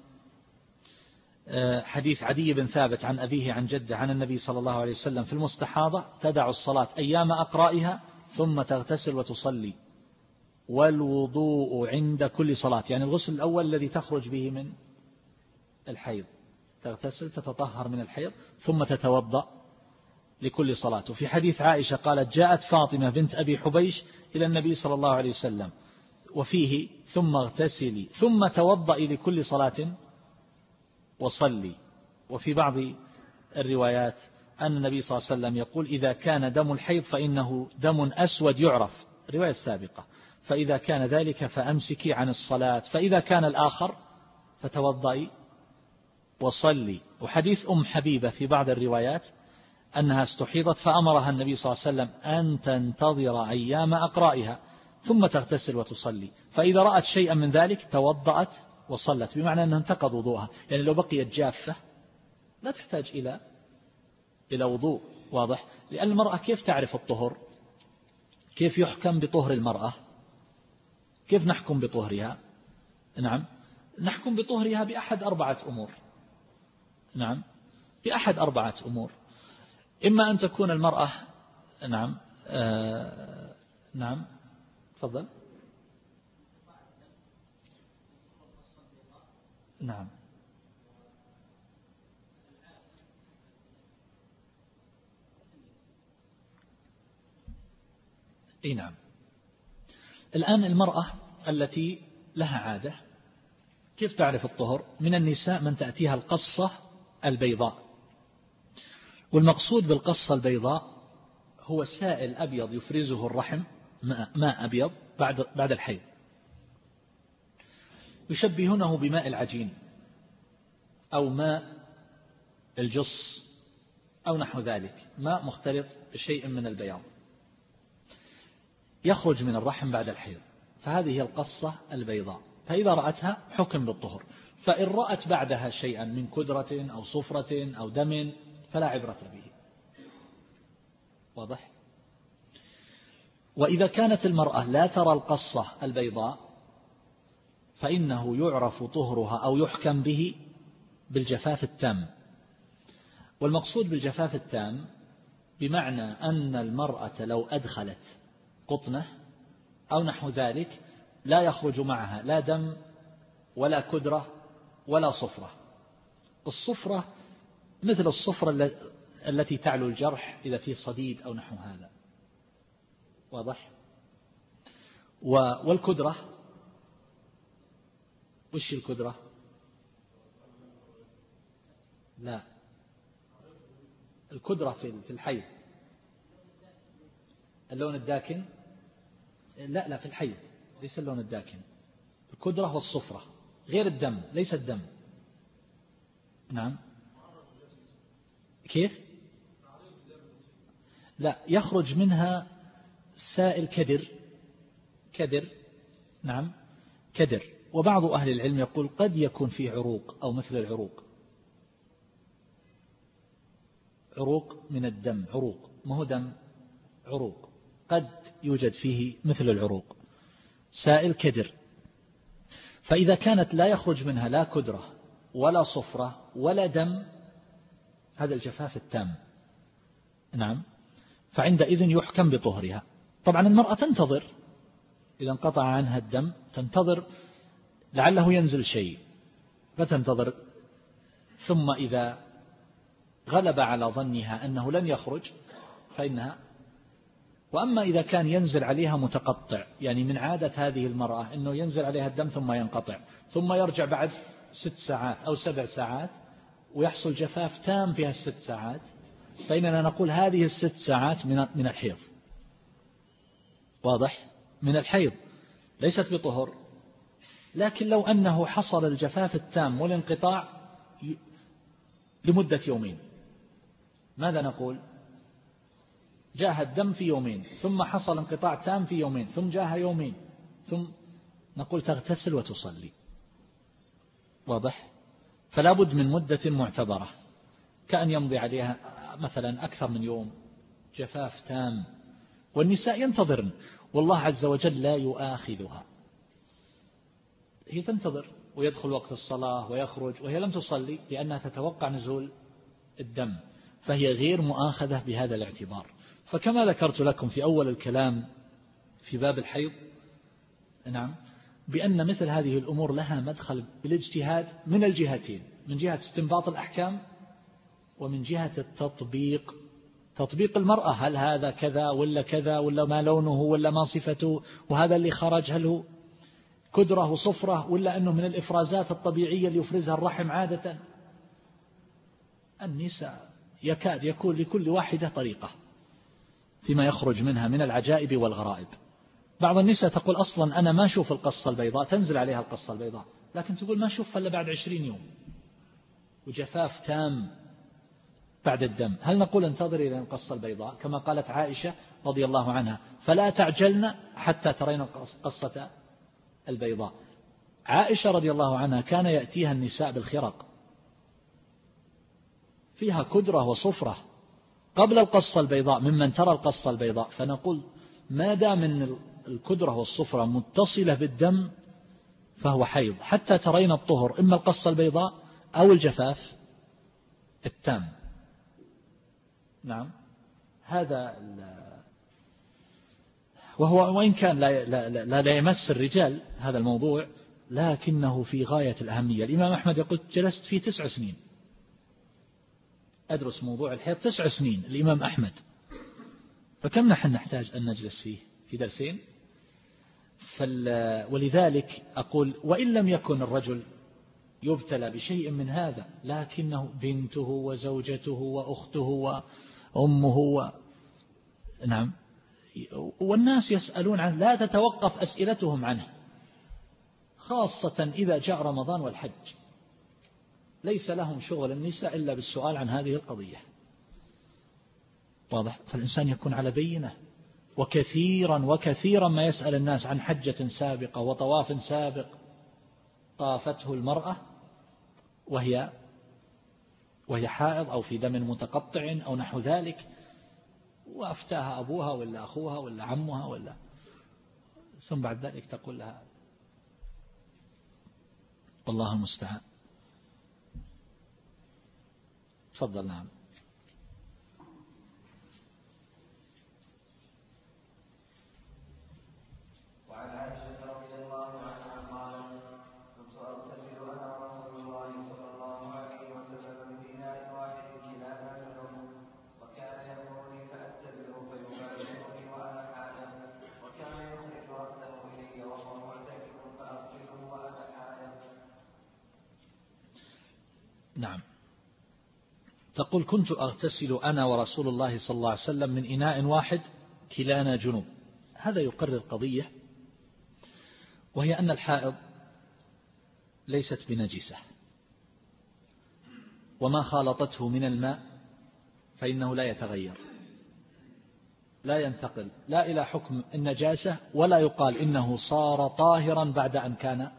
حديث عدي بن ثابت عن أبيه عن جده عن النبي صلى الله عليه وسلم في المستحاضة تدع الصلاة أيام أقرائها ثم تغتسل وتصلي، والوضوء عند كل صلاة، يعني الغسل الأول الذي تخرج به من الحيض، تغتسل تتطهر من الحيض ثم تتوضأ لكل صلاة. وفي حديث عائشة قالت جاءت فاطمة بنت أبي حبيش إلى النبي صلى الله عليه وسلم وفيه ثم اغتسلي ثم توضئي لكل صلاة وصلي. وفي بعض الروايات أن النبي صلى الله عليه وسلم يقول إذا كان دم الحيض فإنه دم أسود يعرف، الرواية السابقة، فإذا كان ذلك فأمسكي عن الصلاة، فإذا كان الآخر فتوضئي وصلي. وحديث أم حبيبة في بعض الروايات أنها استحيضت فأمرها النبي صلى الله عليه وسلم أن تنتظر أيام أقرائها، ثم تغتسل وتصلي. فإذا رأت شيئا من ذلك توضأت وصلت، بمعنى أنها انتقض وضوءها. يعني لو بقيت جافة لا تحتاج إلى إلى وضوء. واضح؟ لأن المرأة كيف تعرف الطهر؟ كيف يحكم بطهر المرأة؟ كيف نحكم بطهرها؟ نعم، نحكم بطهرها بأحد أربعة أمور. نعم، بأحد أربعة أمور. إما أن تكون المرأة نعم آه نعم تفضل. نعم أي نعم. الآن المرأة التي لها عادة كيف تعرف الطهر؟ من النساء من تأتيها القصة البيضاء، والمقصود بالقصة البيضاء هو سائل أبيض يفرزه الرحم، ماء أبيض بعد بعد الحيض، يشبهونه بماء العجين أو ماء الجص أو نحو ذلك، ماء مختلط بشيء من البياض يخرج من الرحم بعد الحيض، فهذه هي القصة البيضاء. فإذا رأتها حكم بالطهر، فإن رأت بعدها شيئا من كدرة أو صفرة أو دم فلا عبرة به. واضح؟ وإذا كانت المرأة لا ترى القصة البيضاء فإنه يعرف طهرها أو يحكم به بالجفاف التام. والمقصود بالجفاف التام بمعنى أن المرأة لو أدخلت قطنة أو نحو ذلك لا يخرج معها لا دم ولا كدرة ولا صفرة. الصفرة مثل الصفرة التي تعلو الجرح إذا فيه صديد أو نحو هذا. واضح؟ والكدرة وش الكدرة؟ لا، الكدرة في الحيض اللون الداكن. لا لا في الحيض ليس اللون الداكن. الكدرة والصفرة غير الدم، ليس الدم. نعم كيف؟ لا، يخرج منها سائل كدر كدر نعم كدر. وبعض أهل العلم يقول قد يكون فيه عروق أو مثل العروق، عروق من الدم، عروق ما هو دم، عروق قد يوجد فيه مثل العروق، سائل كدر. فإذا كانت لا يخرج منها لا كدرة ولا صفرة ولا دم، هذا الجفاف التام. نعم، فعندئذ يحكم بطهرها. طبعا المرأة تنتظر إذا انقطع عنها الدم، تنتظر لعله ينزل شيء فتنتظر، ثم إذا غلب على ظنها أنه لن يخرج فإنها. وأما إذا كان ينزل عليها متقطع، يعني من عادة هذه المرأة أنه ينزل عليها الدم ثم ينقطع ثم يرجع بعد ست ساعات أو سبع ساعات ويحصل جفاف تام فيها الست ساعات، فإننا نقول هذه الست ساعات من الحيض. واضح؟ من الحيض ليست بطهر. لكن لو أنه حصل الجفاف التام والانقطاع لمدة يومين، ماذا نقول؟ جاء الدم في يومين ثم حصل انقطاع تام في يومين ثم جاء يومين، ثم نقول تغتسل وتصلي. واضح؟ فلا بد من مدة معتبرة، كأن يمضي عليها مثلا أكثر من يوم جفاف تام. والنساء ينتظرن والله عز وجل لا يؤاخذها، هي تنتظر ويدخل وقت الصلاة ويخرج وهي لم تصلي لأنها تتوقع نزول الدم، فهي غير مؤاخذة بهذا الاعتبار. فكما ذكرت لكم في أول الكلام في باب الحيض، نعم، بأن مثل هذه الأمور لها مدخل بالاجتهاد من الجهتين، من جهة استنباط الأحكام ومن جهة التطبيق، تطبيق المرأة، هل هذا كذا ولا كذا ولا ما لونه ولا ما صفته، وهذا اللي خرج هل هو كدرة وصفرة ولا أنه من الإفرازات الطبيعية اللي يفرزها الرحم عادة. النساء يكاد يكون لكل واحدة طريقة فيما يخرج منها من العجائب والغرائب. بعض النساء تقول أصلا أنا ما أشوف القصة البيضاء، تنزل عليها القصة البيضاء، لكن تقول ما أشوف إلا بعد عشرين يوم وجفاف تام بعد الدم. هل نقول انتظري إلى القصة البيضاء كما قالت عائشة رضي الله عنها فلا تعجلن حتى ترين قصة البيضاء. عائشة رضي الله عنها كان يأتيها النساء بالخرق فيها كدرة وصفرة قبل القصة البيضاء ممن ترى القصة البيضاء، فنقول ما دام من الكدرة والصفرة متصلة بالدم فهو حيض حتى ترين الطهر، إما القصة البيضاء أو الجفاف التام. نعم هذا وهو وإن كان لا, لا, لا, لا يمس الرجال هذا الموضوع، لكنه في غاية الأهمية. الإمام أحمد يقول جلست فيه تسع سنين أدرس موضوع الحيض، تسع سنين الإمام أحمد، فكم نحن نحتاج أن نجلس فيه في درسين؟ ولذلك أقول وإن لم يكن الرجل يبتلى بشيء من هذا، لكنه بنته وزوجته وأخته وأمه و... نعم والناس يسألون عنه، لا تتوقف أسئلتهم عنه، خاصة إذا جاء رمضان والحج ليس لهم شغل النساء إلا بالسؤال عن هذه القضية. واضح؟ فالإنسان يكون على بينة. وكثيرا وكثيرا ما يسأل الناس عن حجة سابقة وطواف سابق طافته المرأة وهي وهي حائض أو في دم متقطع أو نحو ذلك، وأفتاها أبوها ولا أخوها ولا عمها ولا، ثم بعد ذلك تقول لها والله المستعان. تفضل. نعم. وعن عائشة رضي الله عنها قالت كنت أغتسل أنا ورسول الله صلى الله عليه وسلم من إناء واحد كلانا جنب، وكان يأمرني فأتزر فيباشرني وأنا حائض، وكان يخرج رأسه إلي وهو معتكف فأغسله وأنا حائض. نعم. تقول كنت أغتسل أنا ورسول الله صلى الله عليه وسلم من إناء واحد كلانا جنوب. هذا يقرر قضية، وهي أن الحائض ليست بنجسة، وما خالطته من الماء فإنه لا يتغير، لا ينتقل لا إلى حكم النجاسة ولا يقال إنه صار طاهرا بعد أن كان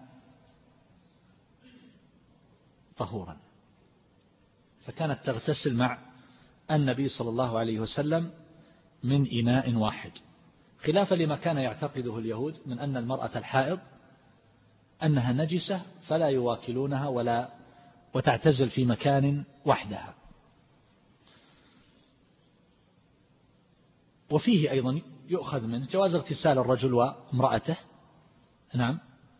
طهورا. فكانت تغتسل مع النبي صلى الله عليه وسلم من إناء واحد، خلافا لما كان يعتقده اليهود من أن المرأة الحائض أنها نجسة فلا يواكلونها ولا وتعتزل في مكان وحدها. وفيه أيضا يؤخذ منه جواز اغتسال الرجل وامرأته. نعم.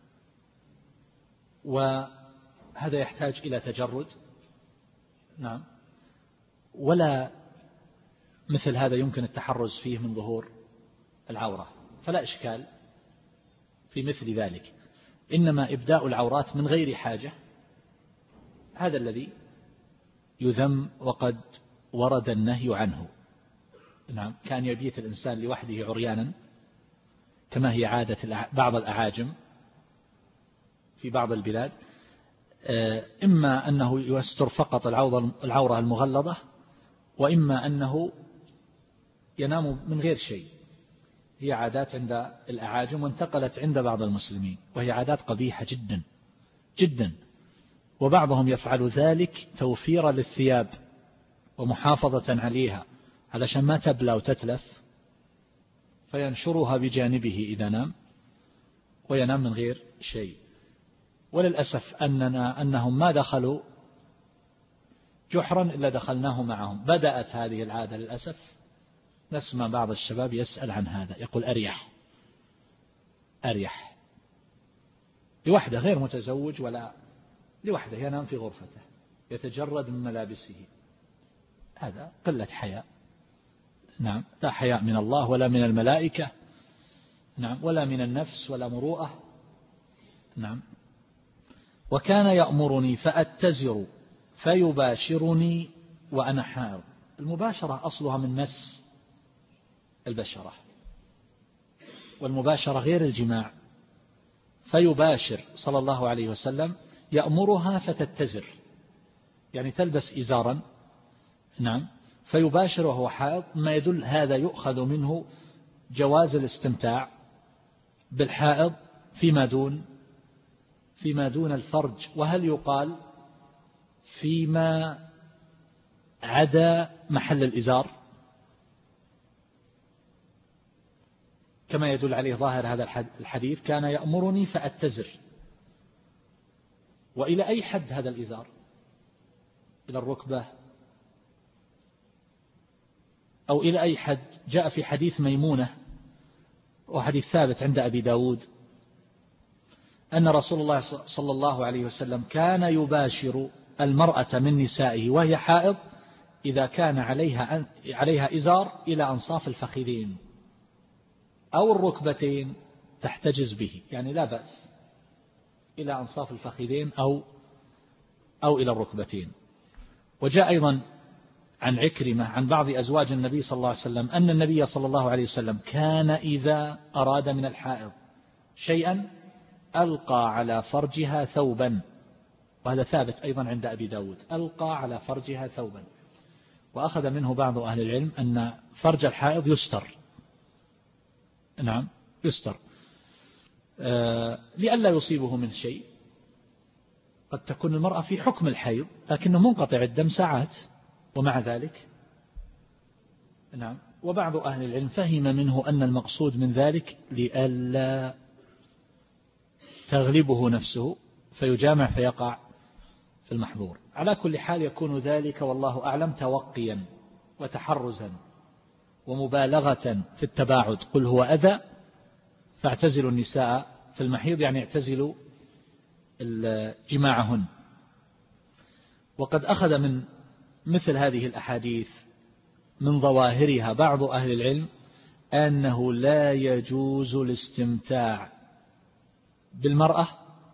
وهذا يحتاج إلى تجرد. نعم. ولا مثل هذا يمكن التحرز فيه من ظهور العورة، فلا إشكال في مثل ذلك، إنما إبداء العورات من غير حاجة هذا الذي يذم، وقد ورد النهي عنه. نعم. كان يبيت الإنسان لوحده عريانا كما هي عادة بعض الأعاجم في بعض البلاد، إما أنه يستر فقط العورة المغلظة، وإما أنه ينام من غير شيء. هي عادات عند الأعاجم وانتقلت عند بعض المسلمين، وهي عادات قبيحة جدا جدا، وبعضهم يفعل ذلك توفيرا للثياب ومحافظة عليها علشان ما تبلى وتتلف، فينشرها بجانبه إذا نام وينام من غير شيء. وللأسف أننا أنهم ما دخلوا جحرا إلا دخلناه معهم. بدأت هذه العادة للأسف، نسمع بعض الشباب يسأل عن هذا، يقول أريح أريح لوحده غير متزوج ولا لوحده ينام في غرفته يتجرد من ملابسه. هذا قلة حياء. نعم. لا حياء من الله ولا من الملائكة. نعم. ولا من النفس ولا مروءة. نعم. وكان يأمرني فأتزر فيباشرني وأنا حائض. المباشرة أصلها من مس البشرة، والمباشرة غير الجماع. فيباشر صلى الله عليه وسلم يأمرها فتتزر، يعني تلبس إزارا. نعم. فيباشر وهو حائض، ما يدل هذا يؤخذ منه جواز الاستمتاع بالحائض فيما دون فيما دون الفرج. وهل يقال فيما عدا محل الإزار كما يدل عليه ظاهر هذا الحديث كان يأمرني فأتزر؟ وإلى أي حد هذا الإزار؟ إلى الركبة أو إلى أي حد؟ جاء في حديث ميمونة وحديث ثابت عند أبي داود أن رسول الله صلى الله عليه وسلم كان يباشر المرأة من نسائه وهي حائض إذا كان عليها عليها إزار إلى أنصاف الفخذين أو الركبتين تحتجز به، يعني لا بأس إلى أنصاف الفخذين أو أو إلى الركبتين. وجاء أيضا عن عكرمة عن بعض أزواج النبي صلى الله عليه وسلم أن النبي صلى الله عليه وسلم كان إذا أراد من الحائض شيئا ألقى على فرجها ثوبا، وهذا ثابت أيضا عند أبي داود، ألقى على فرجها ثوبا. وأخذ منه بعض أهل العلم أن فرج الحائض يستر، نعم يستر، آه لئلا يصيبه من شيء. قد تكون المرأة في حكم الحيض لكنه منقطع الدم ساعات ومع ذلك، نعم. وبعض أهل العلم فهم منه أن المقصود من ذلك لئلا تغلبه نفسه فيجامع فيقع في المحظور. على كل حال يكون ذلك والله أعلم توقيا وتحرزا ومبالغة في التباعد. قل هو أذى فاعتزلوا النساء في المحيض، يعني اعتزلوا جماعهن. وقد أخذ من مثل هذه الأحاديث من ظواهرها بعض أهل العلم أنه لا يجوز الاستمتاع بالمرأة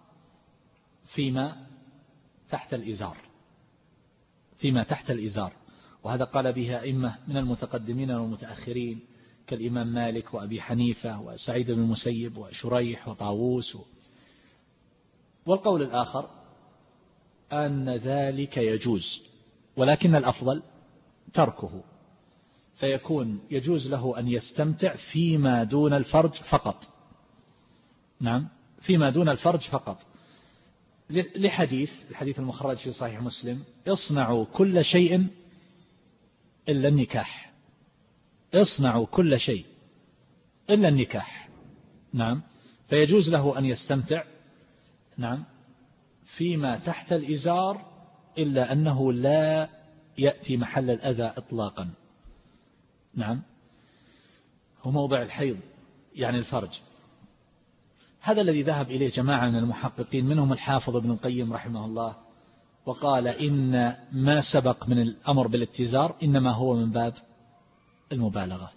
فيما تحت الإزار فيما تحت الإزار وهذا قال بها أئمة من المتقدمين والمتأخرين كالإمام مالك وأبي حنيفة وسعيد بن المسيب وشريح وطاووس. والقول الآخر أن ذلك يجوز ولكن الأفضل تركه، فيكون يجوز له أن يستمتع فيما دون الفرج فقط، نعم فيما دون الفرج فقط، لحديث الحديث المخرج في صحيح مسلم اصنعوا كل شيء إلا النكاح، اصنعوا كل شيء إلا النكاح، نعم. فيجوز له أن يستمتع، نعم، فيما تحت الإزار إلا أنه لا يأتي محل الأذى إطلاقا، نعم، هو موضع الحيض يعني الفرج. هذا الذي ذهب إليه جماعة من المحققين منهم الحافظ ابن القيم رحمه الله، وقال إن ما سبق من الأمر بالاتزار إنما هو من باب المبالغة،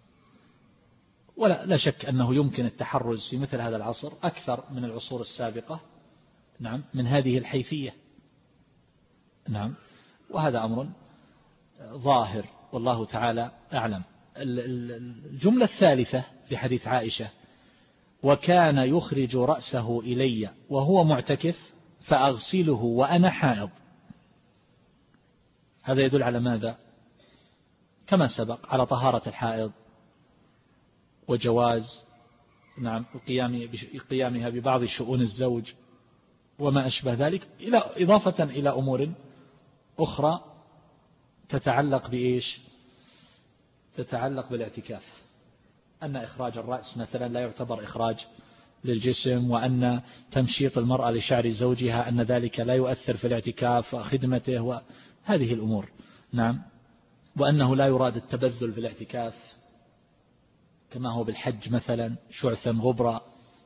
ولا لا شك أنه يمكن التحرز في مثل هذا العصر أكثر من العصور السابقة، نعم، من هذه الحيثية، نعم، وهذا أمر ظاهر والله تعالى أعلم. الجملة الثالثة في حديث عائشة وكان يخرج رأسه إلي وهو معتكف فأغسله وأنا حائض، هذا يدل على ماذا؟ كما سبق على طهارة الحائض وجواز، نعم، قيامها ببعض شؤون الزوج وما أشبه ذلك، إلى إضافة إلى أمور أخرى تتعلق بإيش؟ تتعلق بالاعتكاف، أن إخراج الرأس مثلا لا يعتبر إخراج للجسم، وأن تمشيط المرأة لشعر زوجها أن ذلك لا يؤثر في الاعتكاف وخدمته وهذه الأمور، نعم، وأنه لا يراد التبذل في الاعتكاف كما هو بالحج مثلا شعثا غبرا،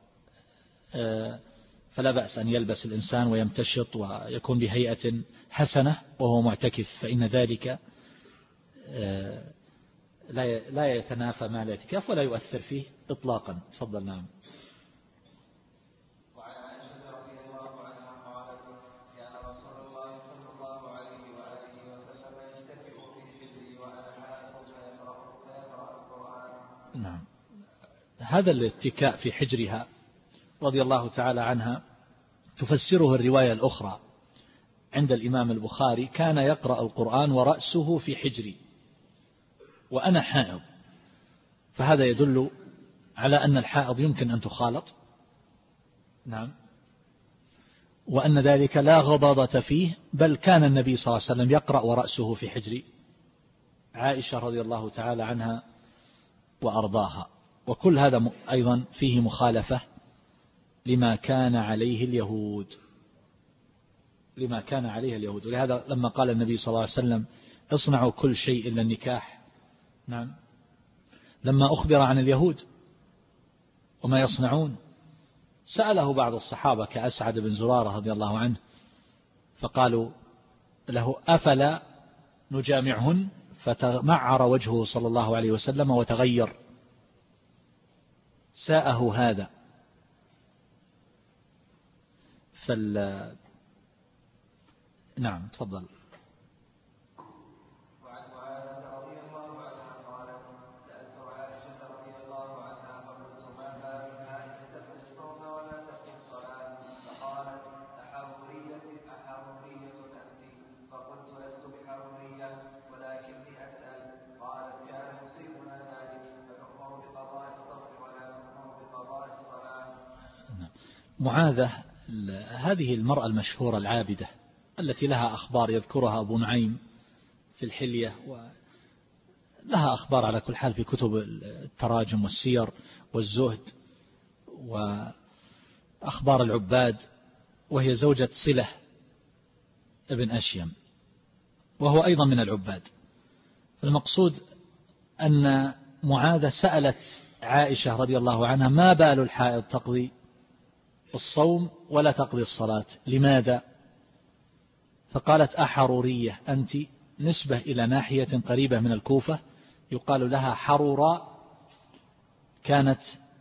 فلا بأس أن يلبس الإنسان ويمتشط ويكون بهيئة حسنة وهو معتكف، فإن ذلك لا يتنافى مع الاعتكاف ولا يؤثر فيه إطلاقا. تفضل. نعم. وعن عائشة رضي الله عنها قالت كان رسول الله صلى الله عليه وآله وسلم يتكئ في حجري وأنا حائض فيقرأ القرآن. نعم، هذا الاتكاء في حجرها رضي الله تعالى عنها تفسره الرواية الأخرى عند الإمام البخاري كان يقرأ القرآن ورأسه في حجري، وأنا حائض، فهذا يدل على أن الحائض يمكن أن تخالط، نعم، وأن ذلك لا غضاضة فيه، بل كان النبي صلى الله عليه وسلم يقرأ ورأسه في حجر عائشة رضي الله تعالى عنها وأرضاها. وكل هذا أيضا فيه مخالفة لما كان عليه اليهود لما كان عليه اليهود ولهذا لما قال النبي صلى الله عليه وسلم اصنعوا كل شيء إلا النكاح، نعم، لما أخبر عن اليهود وما يصنعون سأله بعض الصحابة كأسعد بن زرارة رضي الله عنه فقالوا له أفلا نجامعهن، فتمعر وجهه صلى الله عليه وسلم وتغير، ساءه هذا. فال نعم تفضل. وعن معاذة رضي الله عنها قالت سألت عائشة رضي الله عنها فقلت ما بال الماء تقضي الصوم ولا تقضي الصلاة؟ فقالت أحرورية أحرورية أنت؟ فقلت لست بحرورية ولكني أسأل. قالت كان يصيبنا ذلك فنؤمر بقضاء الصوم ولا نؤمر بقضاء الصلاة. معاذة هذه المرأة المشهورة العابدة التي لها أخبار يذكرها أبو نعيم في الحلية، ولها أخبار على كل حال في كتب التراجم والسير والزهد وأخبار العباد، وهي زوجة صلة ابن أشيم وهو أيضا من العباد. المقصود أن معاذة سألت عائشة رضي الله عنها ما بال الحائض تقضي الصوم ولا تقضي الصلاة، لماذا؟ فقالت أحرورية أنت، نسبة إلى ناحية قريبة من الكوفة يقال لها حروراء، كانت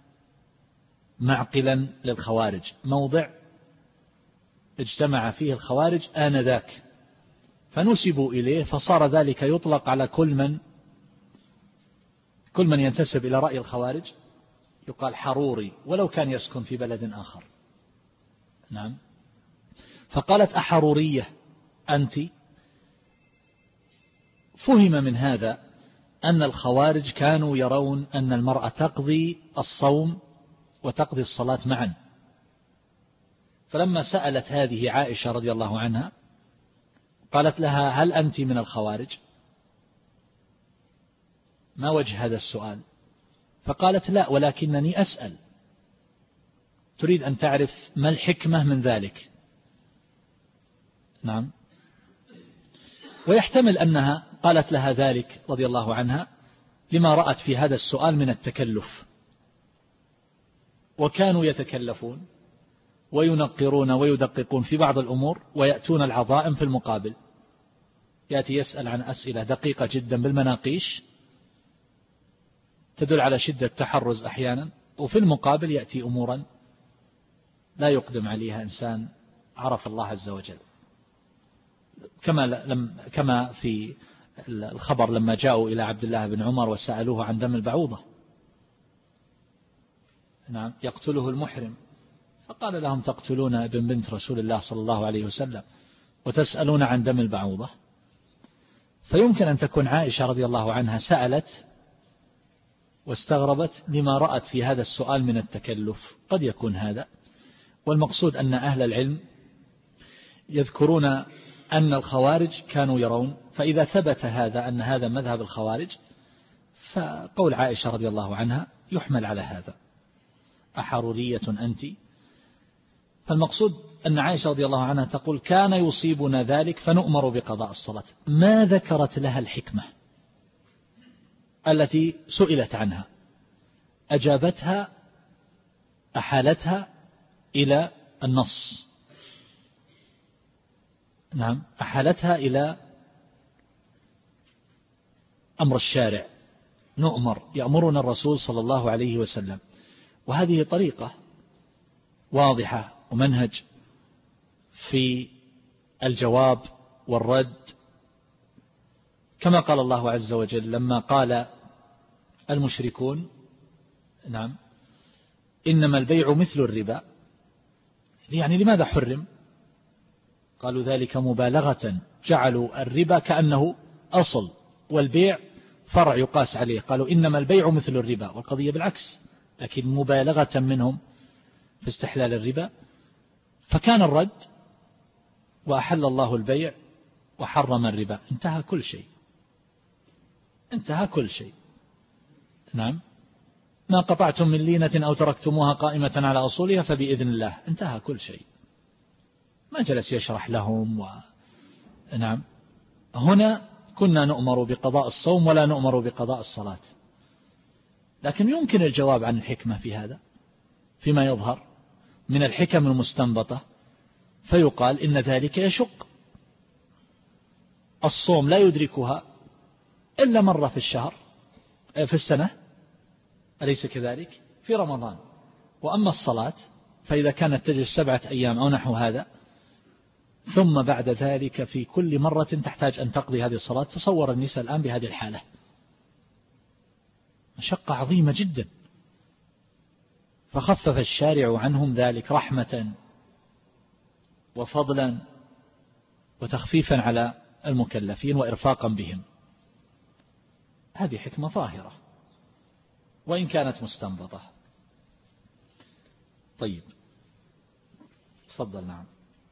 معقلا للخوارج، موضع اجتمع فيه الخوارج آنذاك، فنسبوا إليه، فصار ذلك يطلق على كل من كل من ينتسب إلى رأي الخوارج يقال حروري ولو كان يسكن في بلد آخر. نعم. فقالت أحرورية أنت، فهم من هذا أن الخوارج كانوا يرون أن المرأة تقضي الصوم وتقضي الصلاة معا. فلما سألت هذه عائشة رضي الله عنها قالت لها هل أنت من الخوارج؟ ما وجه هذا السؤال؟ فقالت لا، ولكنني أسأل، تريد أن تعرف ما الحكمة من ذلك. نعم. ويحتمل أنها قالت لها ذلك رضي الله عنها لما رأت في هذا السؤال من التكلف، وكانوا يتكلفون وينقرون ويدققون في بعض الأمور ويأتون العظائم في المقابل، يأتي يسأل عن أسئلة دقيقة جدا بالمناقيش تدل على شدة تحرز أحيانا، وفي المقابل يأتي أمورا لا يقدم عليها إنسان عرف الله عز وجل، كما لم كما في الخبر لما جاءوا إلى عبد الله بن عمر وسألوه عن دم البعوضة، نعم، يقتله المحرم، فقال لهم تقتلون ابن بنت رسول الله صلى الله عليه وسلم وتسألون عن دم البعوضة. فيمكن أن تكون عائشة رضي الله عنها سألت واستغربت لما رأت في هذا السؤال من التكلف، قد يكون هذا. والمقصود أن أهل العلم يذكرون أن الخوارج كانوا يرون، فإذا ثبت هذا أن هذا مذهب الخوارج فقول عائشة رضي الله عنها يحمل على هذا، أحرورية أنت. فالمقصود أن عائشة رضي الله عنها تقول كان يصيبنا ذلك فنؤمر بقضاء الصلاة. ما ذكرت لها الحكمة التي سئلت عنها، أجابتها أحالتها إلى النص، نعم، أحالتها إلى أمر الشارع، نؤمر، يأمرنا الرسول صلى الله عليه وسلم. وهذه طريقة واضحة ومنهج في الجواب والرد، كما قال الله عز وجل لما قال المشركون نعم إنما البيع مثل الربا، يعني لماذا حرم؟ قالوا ذلك مبالغة، جعلوا الربا كأنه أصل والبيع فرع يقاس عليه، قالوا إنما البيع مثل الربا، والقضية بالعكس، لكن مبالغة منهم في استحلال الربا. فكان الرد وأحل الله البيع وحرم الربا، انتهى كل شيء، انتهى كل شيء. نعم، ما قطعتم من لينة أو تركتموها قائمة على أصولها فبإذن الله، انتهى كل شيء. ما جلس يشرح لهم و... نعم. هنا كنا نؤمر بقضاء الصوم ولا نؤمر بقضاء الصلاة، لكن يمكن الجواب عن الحكمة في هذا فيما يظهر من الحكم المستنبطة، فيقال إن ذلك يشق. الصوم لا يدركها إلا مرة في الشهر في السنة، أليس كذلك؟ في رمضان. وأما الصلاة فإذا كانت تجلس سبعة أيام أو نحو هذا، ثم بعد ذلك في كل مرة تحتاج أن تقضي هذه الصلاة. تصور النساء الآن بهذه الحالة، مشقة عظيمة جدا، فخفف الشارع عنهم ذلك رحمة وفضلا وتخفيفا على المكلفين وإرفاقا بهم. هذه حكمة ظاهرة وإن كانت مستنبطة. طيب تفضل. نعم.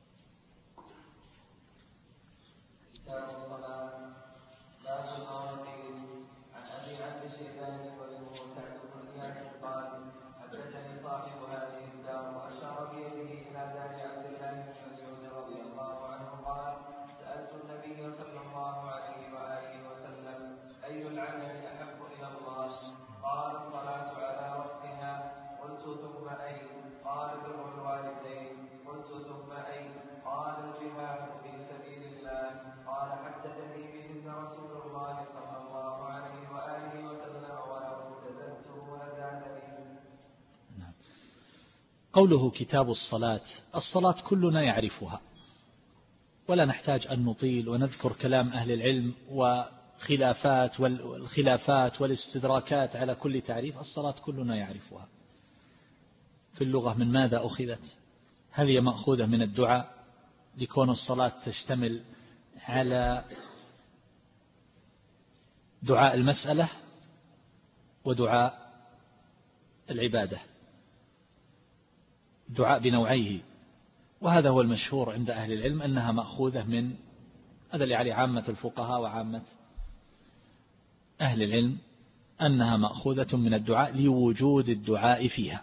كتاب الصلاة. باب المواقيت. عن أبي عبد الشيباني واسمه سعد بن زياد قال حدثني صاحب هذه الدار وأشار بيده إلى دار عبد الله بن مسعود رضي الله عنه قال سألت النبي صلى الله عليه وآله وسلم أي العمل أحب إلى الله؟ قال الصلاة على وقتها. قلت ثم أي؟ قال بر الوالدين. قلت ثم أي؟ قال الجهاد في سبيل الله. قال حدثني بهن رسول الله صلى الله عليه وآله وسلم ولو استزدته لزادني. قوله كتاب الصلاة، الصلاة كلنا يعرفها ولا نحتاج أن نطيل ونذكر كلام أهل العلم وخلافات والخلافات والاستدراكات على كل تعريف. الصلاة كلنا يعرفها. في اللغة من ماذا أخذت؟ هل هي مأخوذة من الدعاء لكون الصلاة تشتمل على دعاء المسألة ودعاء العبادة، دعاء بنوعيه، وهذا هو المشهور عند أهل العلم أنها مأخوذة من هذا اللي عليه عامة الفقهاء وعامة أهل العلم، أنها مأخوذة من الدعاء لوجود الدعاء فيها.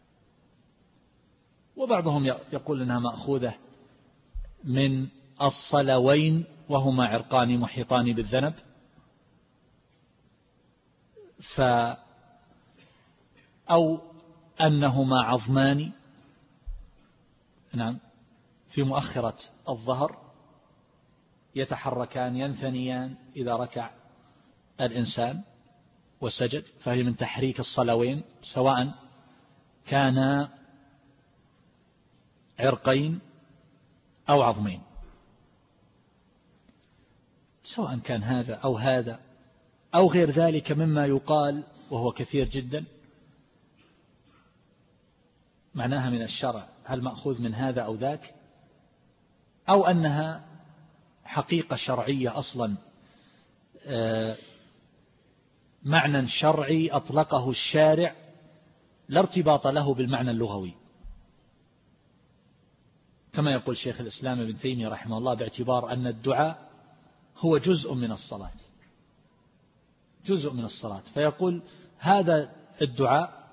وبعضهم يقول أنها مأخوذة من الصلوين وهما عرقان محيطان بالذنب، ف أو أنهما عظمان نعم في مؤخرة الظهر يتحركان ينثنيان إذا ركع الإنسان وسجد، فهي من تحريك الصلوين، سواء كان عرقين أو عظمين، سواء كان هذا أو هذا أو غير ذلك مما يقال، وهو كثير جدا. معناها من الشرع هل مأخوذ من هذا أو ذاك، أو أنها حقيقة شرعية أصلا، معنى شرعي أطلقه الشارع لا ارتباط له بالمعنى اللغوي، كما يقول شيخ الإسلام ابن تيمية رحمه الله، باعتبار أن الدعاء هو جزء من الصلاة، جزء من الصلاة، فيقول هذا الدعاء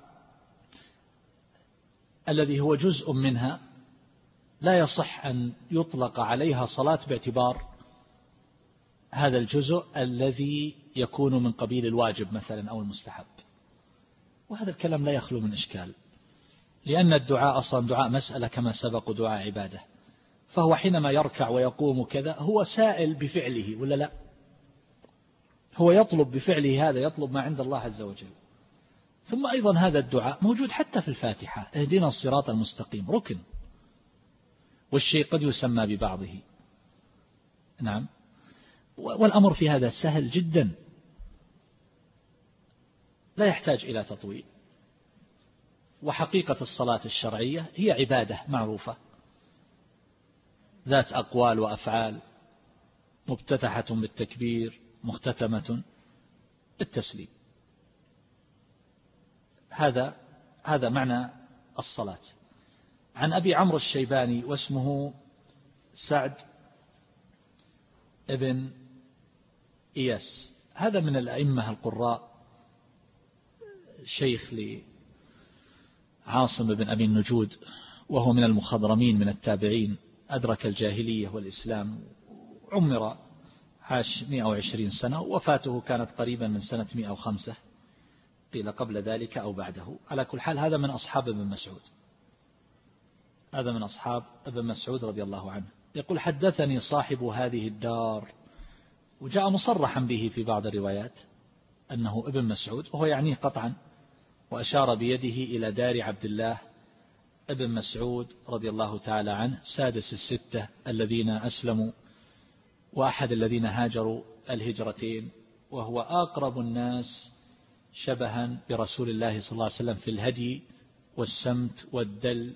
الذي هو جزء منها لا يصح أن يطلق عليها صلاة باعتبار هذا الجزء الذي يكون من قبيل الواجب مثلا أو المستحب. وهذا الكلام لا يخلو من إشكال، لأن الدعاء أصلا دعاء مسألة كما سبق دعاء عبادة، فهو حينما يركع ويقوم كذا هو سائل بفعله ولا لا؟ هو يطلب بفعله هذا، يطلب ما عند الله عز وجل. ثم أيضا هذا الدعاء موجود حتى في الفاتحة، اهدنا الصراط المستقيم، ركن، والشيء قد يسمى ببعضه. نعم. والأمر في هذا سهل جدا، لا يحتاج إلى تطويل. وحقيقة الصلاة الشرعية هي عبادة معروفة ذات أقوال وأفعال، مبتتحة بالتكبير، مختتمة التسليم. هذا هذا معنى الصلاة. عن أبي عمرو الشيباني واسمه سعد ابن إياس، هذا من الأئمة القراء، شيخ لعاصم بن أبي النجود، وهو من المخضرمين من التابعين، أدرك الجاهلية والإسلام، عمر عاش مئة وعشرين سنة، وفاته كانت قريبا من سنة مئة وخمسة، قيل قبل ذلك أو بعده. على كل حال هذا من أصحاب ابن مسعود، هذا من أصحاب ابن مسعود رضي الله عنه. يقول حدثني صاحب هذه الدار، وجاء مصرحا به في بعض الروايات أنه ابن مسعود، وهو يعنيه قطعا، وأشار بيده إلى دار عبد الله ابن مسعود رضي الله تعالى عنه، سادس الستة الذين أسلموا، وأحد الذين هاجروا الهجرتين، وهو أقرب الناس شبها برسول الله صلى الله عليه وسلم في الهدي والسمت والدل،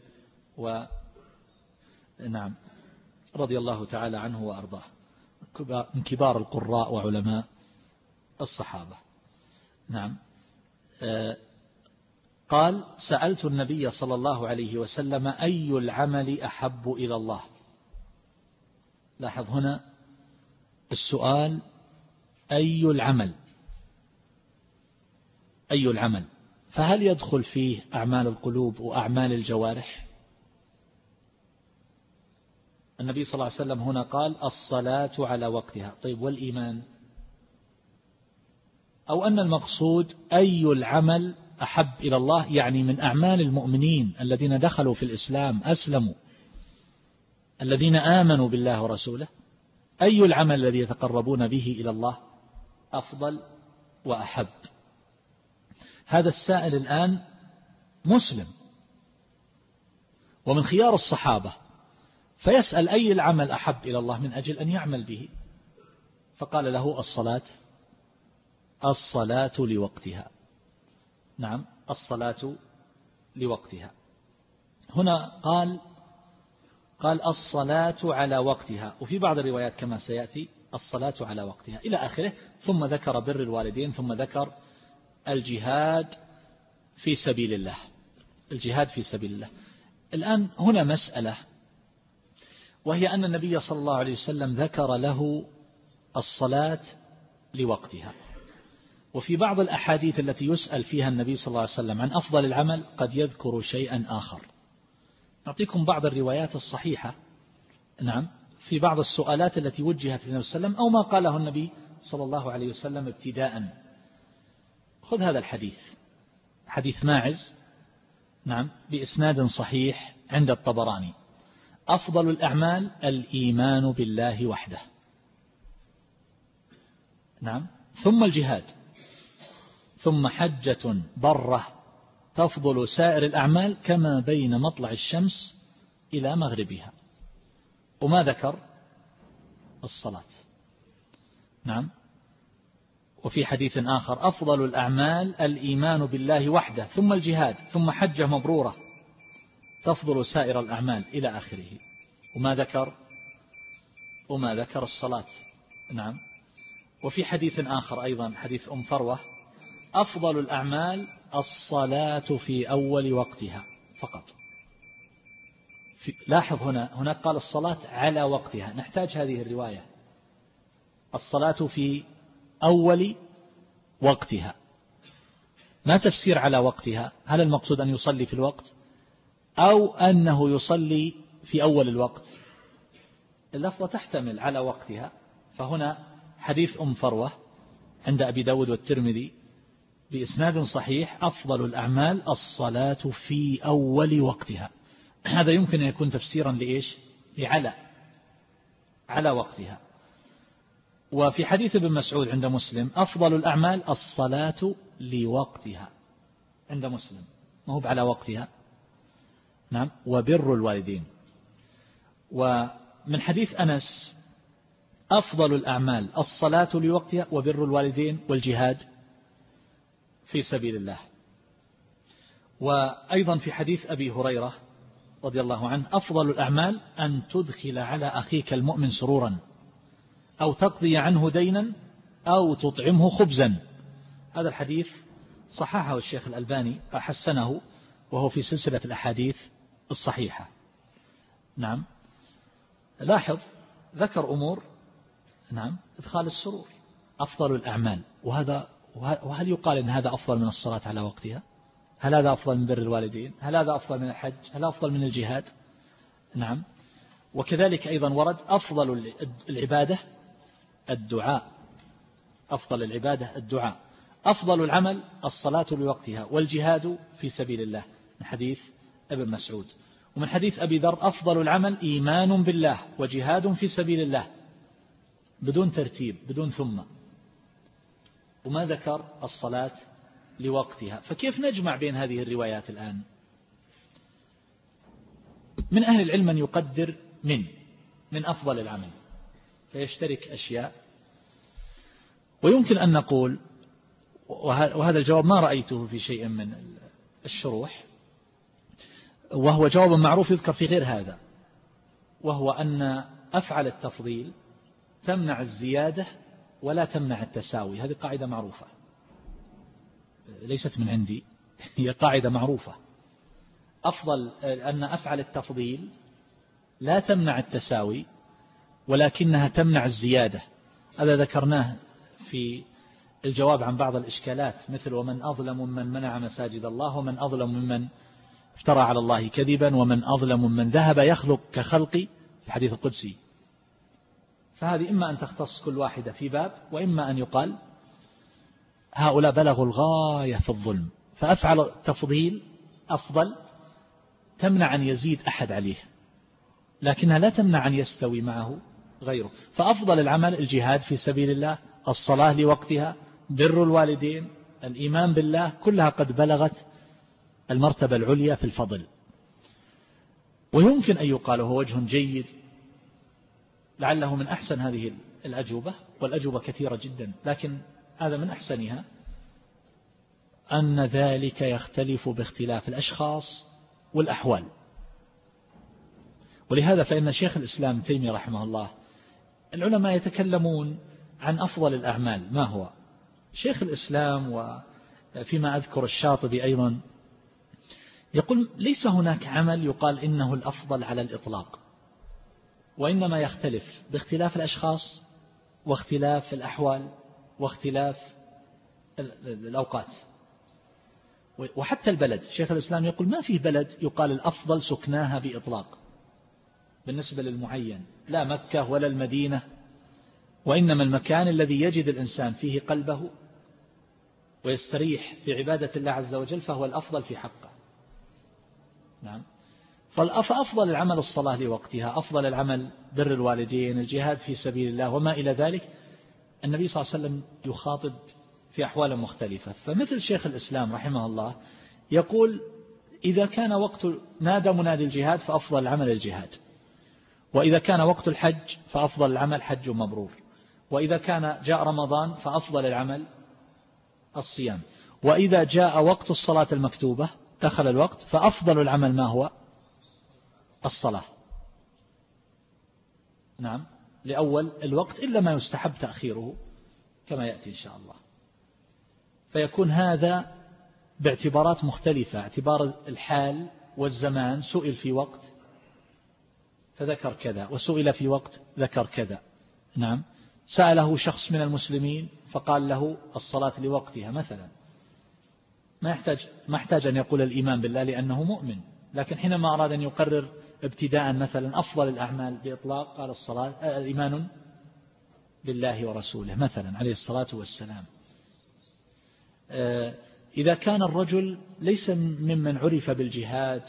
ونعم رضي الله تعالى عنه وأرضاه، من كبار القراء وعلماء الصحابة. نعم. قال سألت النبي صلى الله عليه وسلم أي العمل أحب إلى الله. لاحظ هنا السؤال أي العمل، أي العمل، فهل يدخل فيه أعمال القلوب وأعمال الجوارح؟ النبي صلى الله عليه وسلم هنا قال الصلاة على وقتها. طيب والإيمان؟ أو أن المقصود أي العمل أحب إلى الله، يعني من أعمال المؤمنين الذين دخلوا في الإسلام أسلموا، الذين آمنوا بالله ورسوله، أي العمل الذي يتقربون به إلى الله أفضل وأحب؟ هذا السائل الآن مسلم ومن خيار الصحابة، فيسأل أي العمل أحب إلى الله من أجل أن يعمل به، فقال له الصلاة، الصلاة لوقتها. نعم، الصلاة لوقتها. هنا قال قال الصلاة على وقتها، وفي بعض الروايات كما سيأتي الصلاة على وقتها إلى آخره، ثم ذكر بر الوالدين، ثم ذكر الجهاد في سبيل الله، الجهاد في سبيل الله. الآن هنا مسألة، وهي أن النبي صلى الله عليه وسلم ذكر له الصلاة لوقتها، وفي بعض الأحاديث التي يسأل فيها النبي صلى الله عليه وسلم عن أفضل العمل قد يذكر شيئا آخر. نعطيكم بعض الروايات الصحيحة، نعم، في بعض السؤالات التي وجهت للنبي صلى الله عليه وسلم، أو ما قاله النبي صلى الله عليه وسلم ابتداء. خذ هذا الحديث، حديث ماعز، نعم، بإسناد صحيح عند الطبراني: أفضل الأعمال الإيمان بالله وحده، نعم، ثم الجهاد، ثم حجة برة تفضل سائر الأعمال كما بين مطلع الشمس إلى مغربها. وما ذكر الصلاة، نعم. وفي حديث آخر: أفضل الأعمال الإيمان بالله وحده، ثم الجهاد، ثم حجة مبرورة تفضل سائر الأعمال إلى آخره. وما ذكر وما ذكر الصلاة، نعم. وفي حديث آخر أيضا، حديث أم فروة: أفضل الأعمال الصلاة في أول وقتها فقط. لاحظ هنا هناك قال الصلاة على وقتها، نحتاج هذه الرواية: الصلاة في أول وقتها، ما تفسير على وقتها؟ هل المقصود أن يصلي في الوقت أو أنه يصلي في أول الوقت؟ اللفظة تحتمل على وقتها. فهنا حديث أم فروة عند أبي داود والترمذي بإسناد صحيح: أفضل الأعمال الصلاة في أول وقتها. هذا يمكن أن يكون تفسيرا لإيش؟ لعلى على وقتها. وفي حديث ابن مسعود عند مسلم: أفضل الأعمال الصلاة لوقتها، عند مسلم، ما هو على وقتها، نعم. وبر الوالدين. ومن حديث أنس: أفضل الأعمال الصلاة لوقتها وبر الوالدين والجهاد في سبيل الله. وأيضا في حديث أبي هريرة رضي الله عنه: أفضل الأعمال أن تدخل على أخيك المؤمن سرورا، أو تقضي عنه دينا، أو تطعمه خبزا. هذا الحديث صححه الشيخ الألباني حسنه وهو في سلسلة الأحاديث الصحيحة. نعم. لاحظ ذكر أمور. نعم. إدخال السرور أفضل الأعمال، وهذا وهل يقال إن هذا أفضل من الصلاة على وقتها؟ هل هذا أفضل من بر الوالدين؟ هل هذا أفضل من الحج؟ هل أفضل من الجهاد؟ نعم. وكذلك أيضا ورد أفضل العبادة الدعاء، أفضل العبادة الدعاء، أفضل العمل الصلاة لوقتها والجهاد في سبيل الله، من حديث ابن مسعود. ومن حديث أبي ذر أفضل العمل إيمان بالله وجهاد في سبيل الله، بدون ترتيب بدون ثم، وما ذكر الصلاة لوقتها. فكيف نجمع بين هذه الروايات الآن؟ من أهل العلم من يقدر من من أفضل العمل فيشترك أشياء، ويمكن أن نقول، وهذا الجواب ما رأيته في شيء من الشروح، وهو جواب معروف يذكر في غير هذا، وهو أن أفعل التفضيل تمنع الزيادة ولا تمنع التساوي. هذه قاعدة معروفة ليست من عندي، هي قاعدة معروفة. أفضل أن أفعل التفضيل لا تمنع التساوي ولكنها تمنع الزيادة. هذا ذكرناه في الجواب عن بعض الإشكالات، مثل ومن أظلم ممن منع مساجد الله، ومن أظلم ممن افترى على الله كذبا، ومن أظلم ممن ذهب يخلق كخلقي في الحديث القدسي. فهذه إما أن تختص كل واحدة في باب، وإما أن يقال هؤلاء بلغوا الغاية في الظلم، فأفعل التفضيل أفضل تمنع أن يزيد أحد عليه، لكنها لا تمنع أن يستوي معه غيره. فأفضل العمل الجهاد في سبيل الله، الصلاة لوقتها، بر الوالدين، الإيمان بالله، كلها قد بلغت المرتبة العليا في الفضل. ويمكن أن يقال هو وجه جيد لعله من أحسن هذه الأجوبة، والأجوبة كثيرة جدا، لكن هذا من أحسنها أن ذلك يختلف باختلاف الأشخاص والأحوال. ولهذا فإن شيخ الإسلام تيمية رحمه الله، العلماء يتكلمون عن أفضل الأعمال ما هو. شيخ الإسلام وفيما أذكر الشاطبي أيضا يقول ليس هناك عمل يقال إنه الأفضل على الإطلاق، وإنما يختلف باختلاف الأشخاص واختلاف الأحوال واختلاف الأوقات وحتى البلد. شيخ الإسلام يقول ما فيه بلد يقال الأفضل سكناها بإطلاق بالنسبة للمعين، لا مكة ولا المدينة، وإنما المكان الذي يجد الإنسان فيه قلبه ويستريح في عبادة الله عز وجل فهو الأفضل في حقه. نعم. فأفضل العمل الصلاة لوقتها، أفضل العمل بر الوالدين، الجهاد في سبيل الله وما إلى ذلك. النبي صلى الله عليه وسلم يخاطب في أحوال مختلفة. فمثل شيخ الإسلام رحمه الله يقول إذا كان وقت نادى منادي الجهاد فأفضل العمل الجهاد، وإذا كان وقت الحج فأفضل العمل حج مبرور، وإذا كان جاء رمضان فأفضل العمل الصيام، وإذا جاء وقت الصلاة المكتوبة دخل الوقت فأفضل العمل ما هو الصلاة. نعم، لأول الوقت إلا ما يستحب تأخيره كما يأتي إن شاء الله. فيكون هذا باعتبارات مختلفة، اعتبار الحال والزمان، سئل في وقت فذكر كذا، وسئل في وقت ذكر كذا. نعم، سأله شخص من المسلمين فقال له الصلاة لوقتها مثلا، ما يحتاج ما يحتاج أن يقول الإيمان بالله لأنه مؤمن، لكن حينما أراد أن يقرر ابتداء مثلا أفضل الأعمال بإطلاق قال الصلاة الإيمان بالله ورسوله مثلا عليه الصلاة والسلام. إذا كان الرجل ليس ممن عرف بالجهاد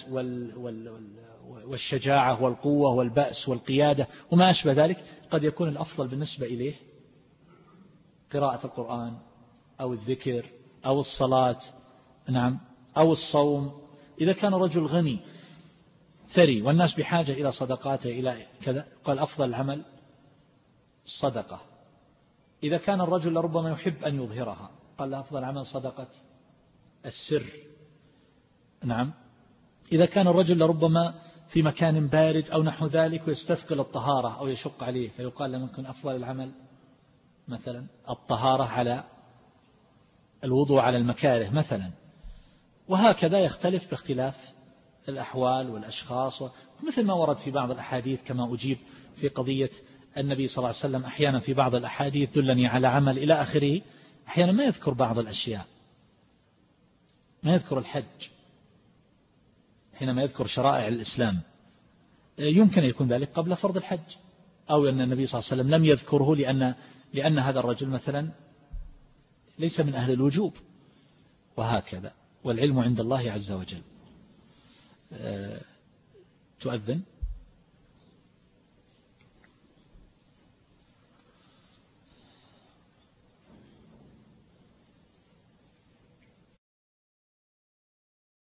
والشجاعة والقوة والبأس والقيادة وما أشبه ذلك، قد يكون الأفضل بالنسبة إليه قراءة القرآن أو الذكر أو الصلاة، نعم، أو الصوم. إذا كان رجل غني ثري والناس بحاجة إلى صدقاته إلى كذا قال أفضل العمل الصدقة. إذا كان الرجل ربما يحب أن يظهرها قال أفضل عمل صدقة السر. نعم. إذا كان الرجل ربما في مكان بارد أو نحو ذلك ويستثقل الطهارة أو يشق عليه فيقال لم يكن أفضل العمل مثلا الطهارة على الوضوء على المكاره مثلا، وهكذا يختلف باختلاف الأحوال والأشخاص، مثل ما ورد في بعض الأحاديث كما أجيب في قضية النبي صلى الله عليه وسلم أحيانا في بعض الأحاديث دلني على عمل إلى آخره، أحيانا ما يذكر بعض الأشياء، ما يذكر الحج حينما يذكر شرائع الإسلام، يمكن يكون ذلك قبل فرض الحج، أو أن النبي صلى الله عليه وسلم لم يذكره لأن, لأن هذا الرجل مثلا ليس من أهل الوجوب، وهكذا. والعلم عند الله عز وجل. تؤذن.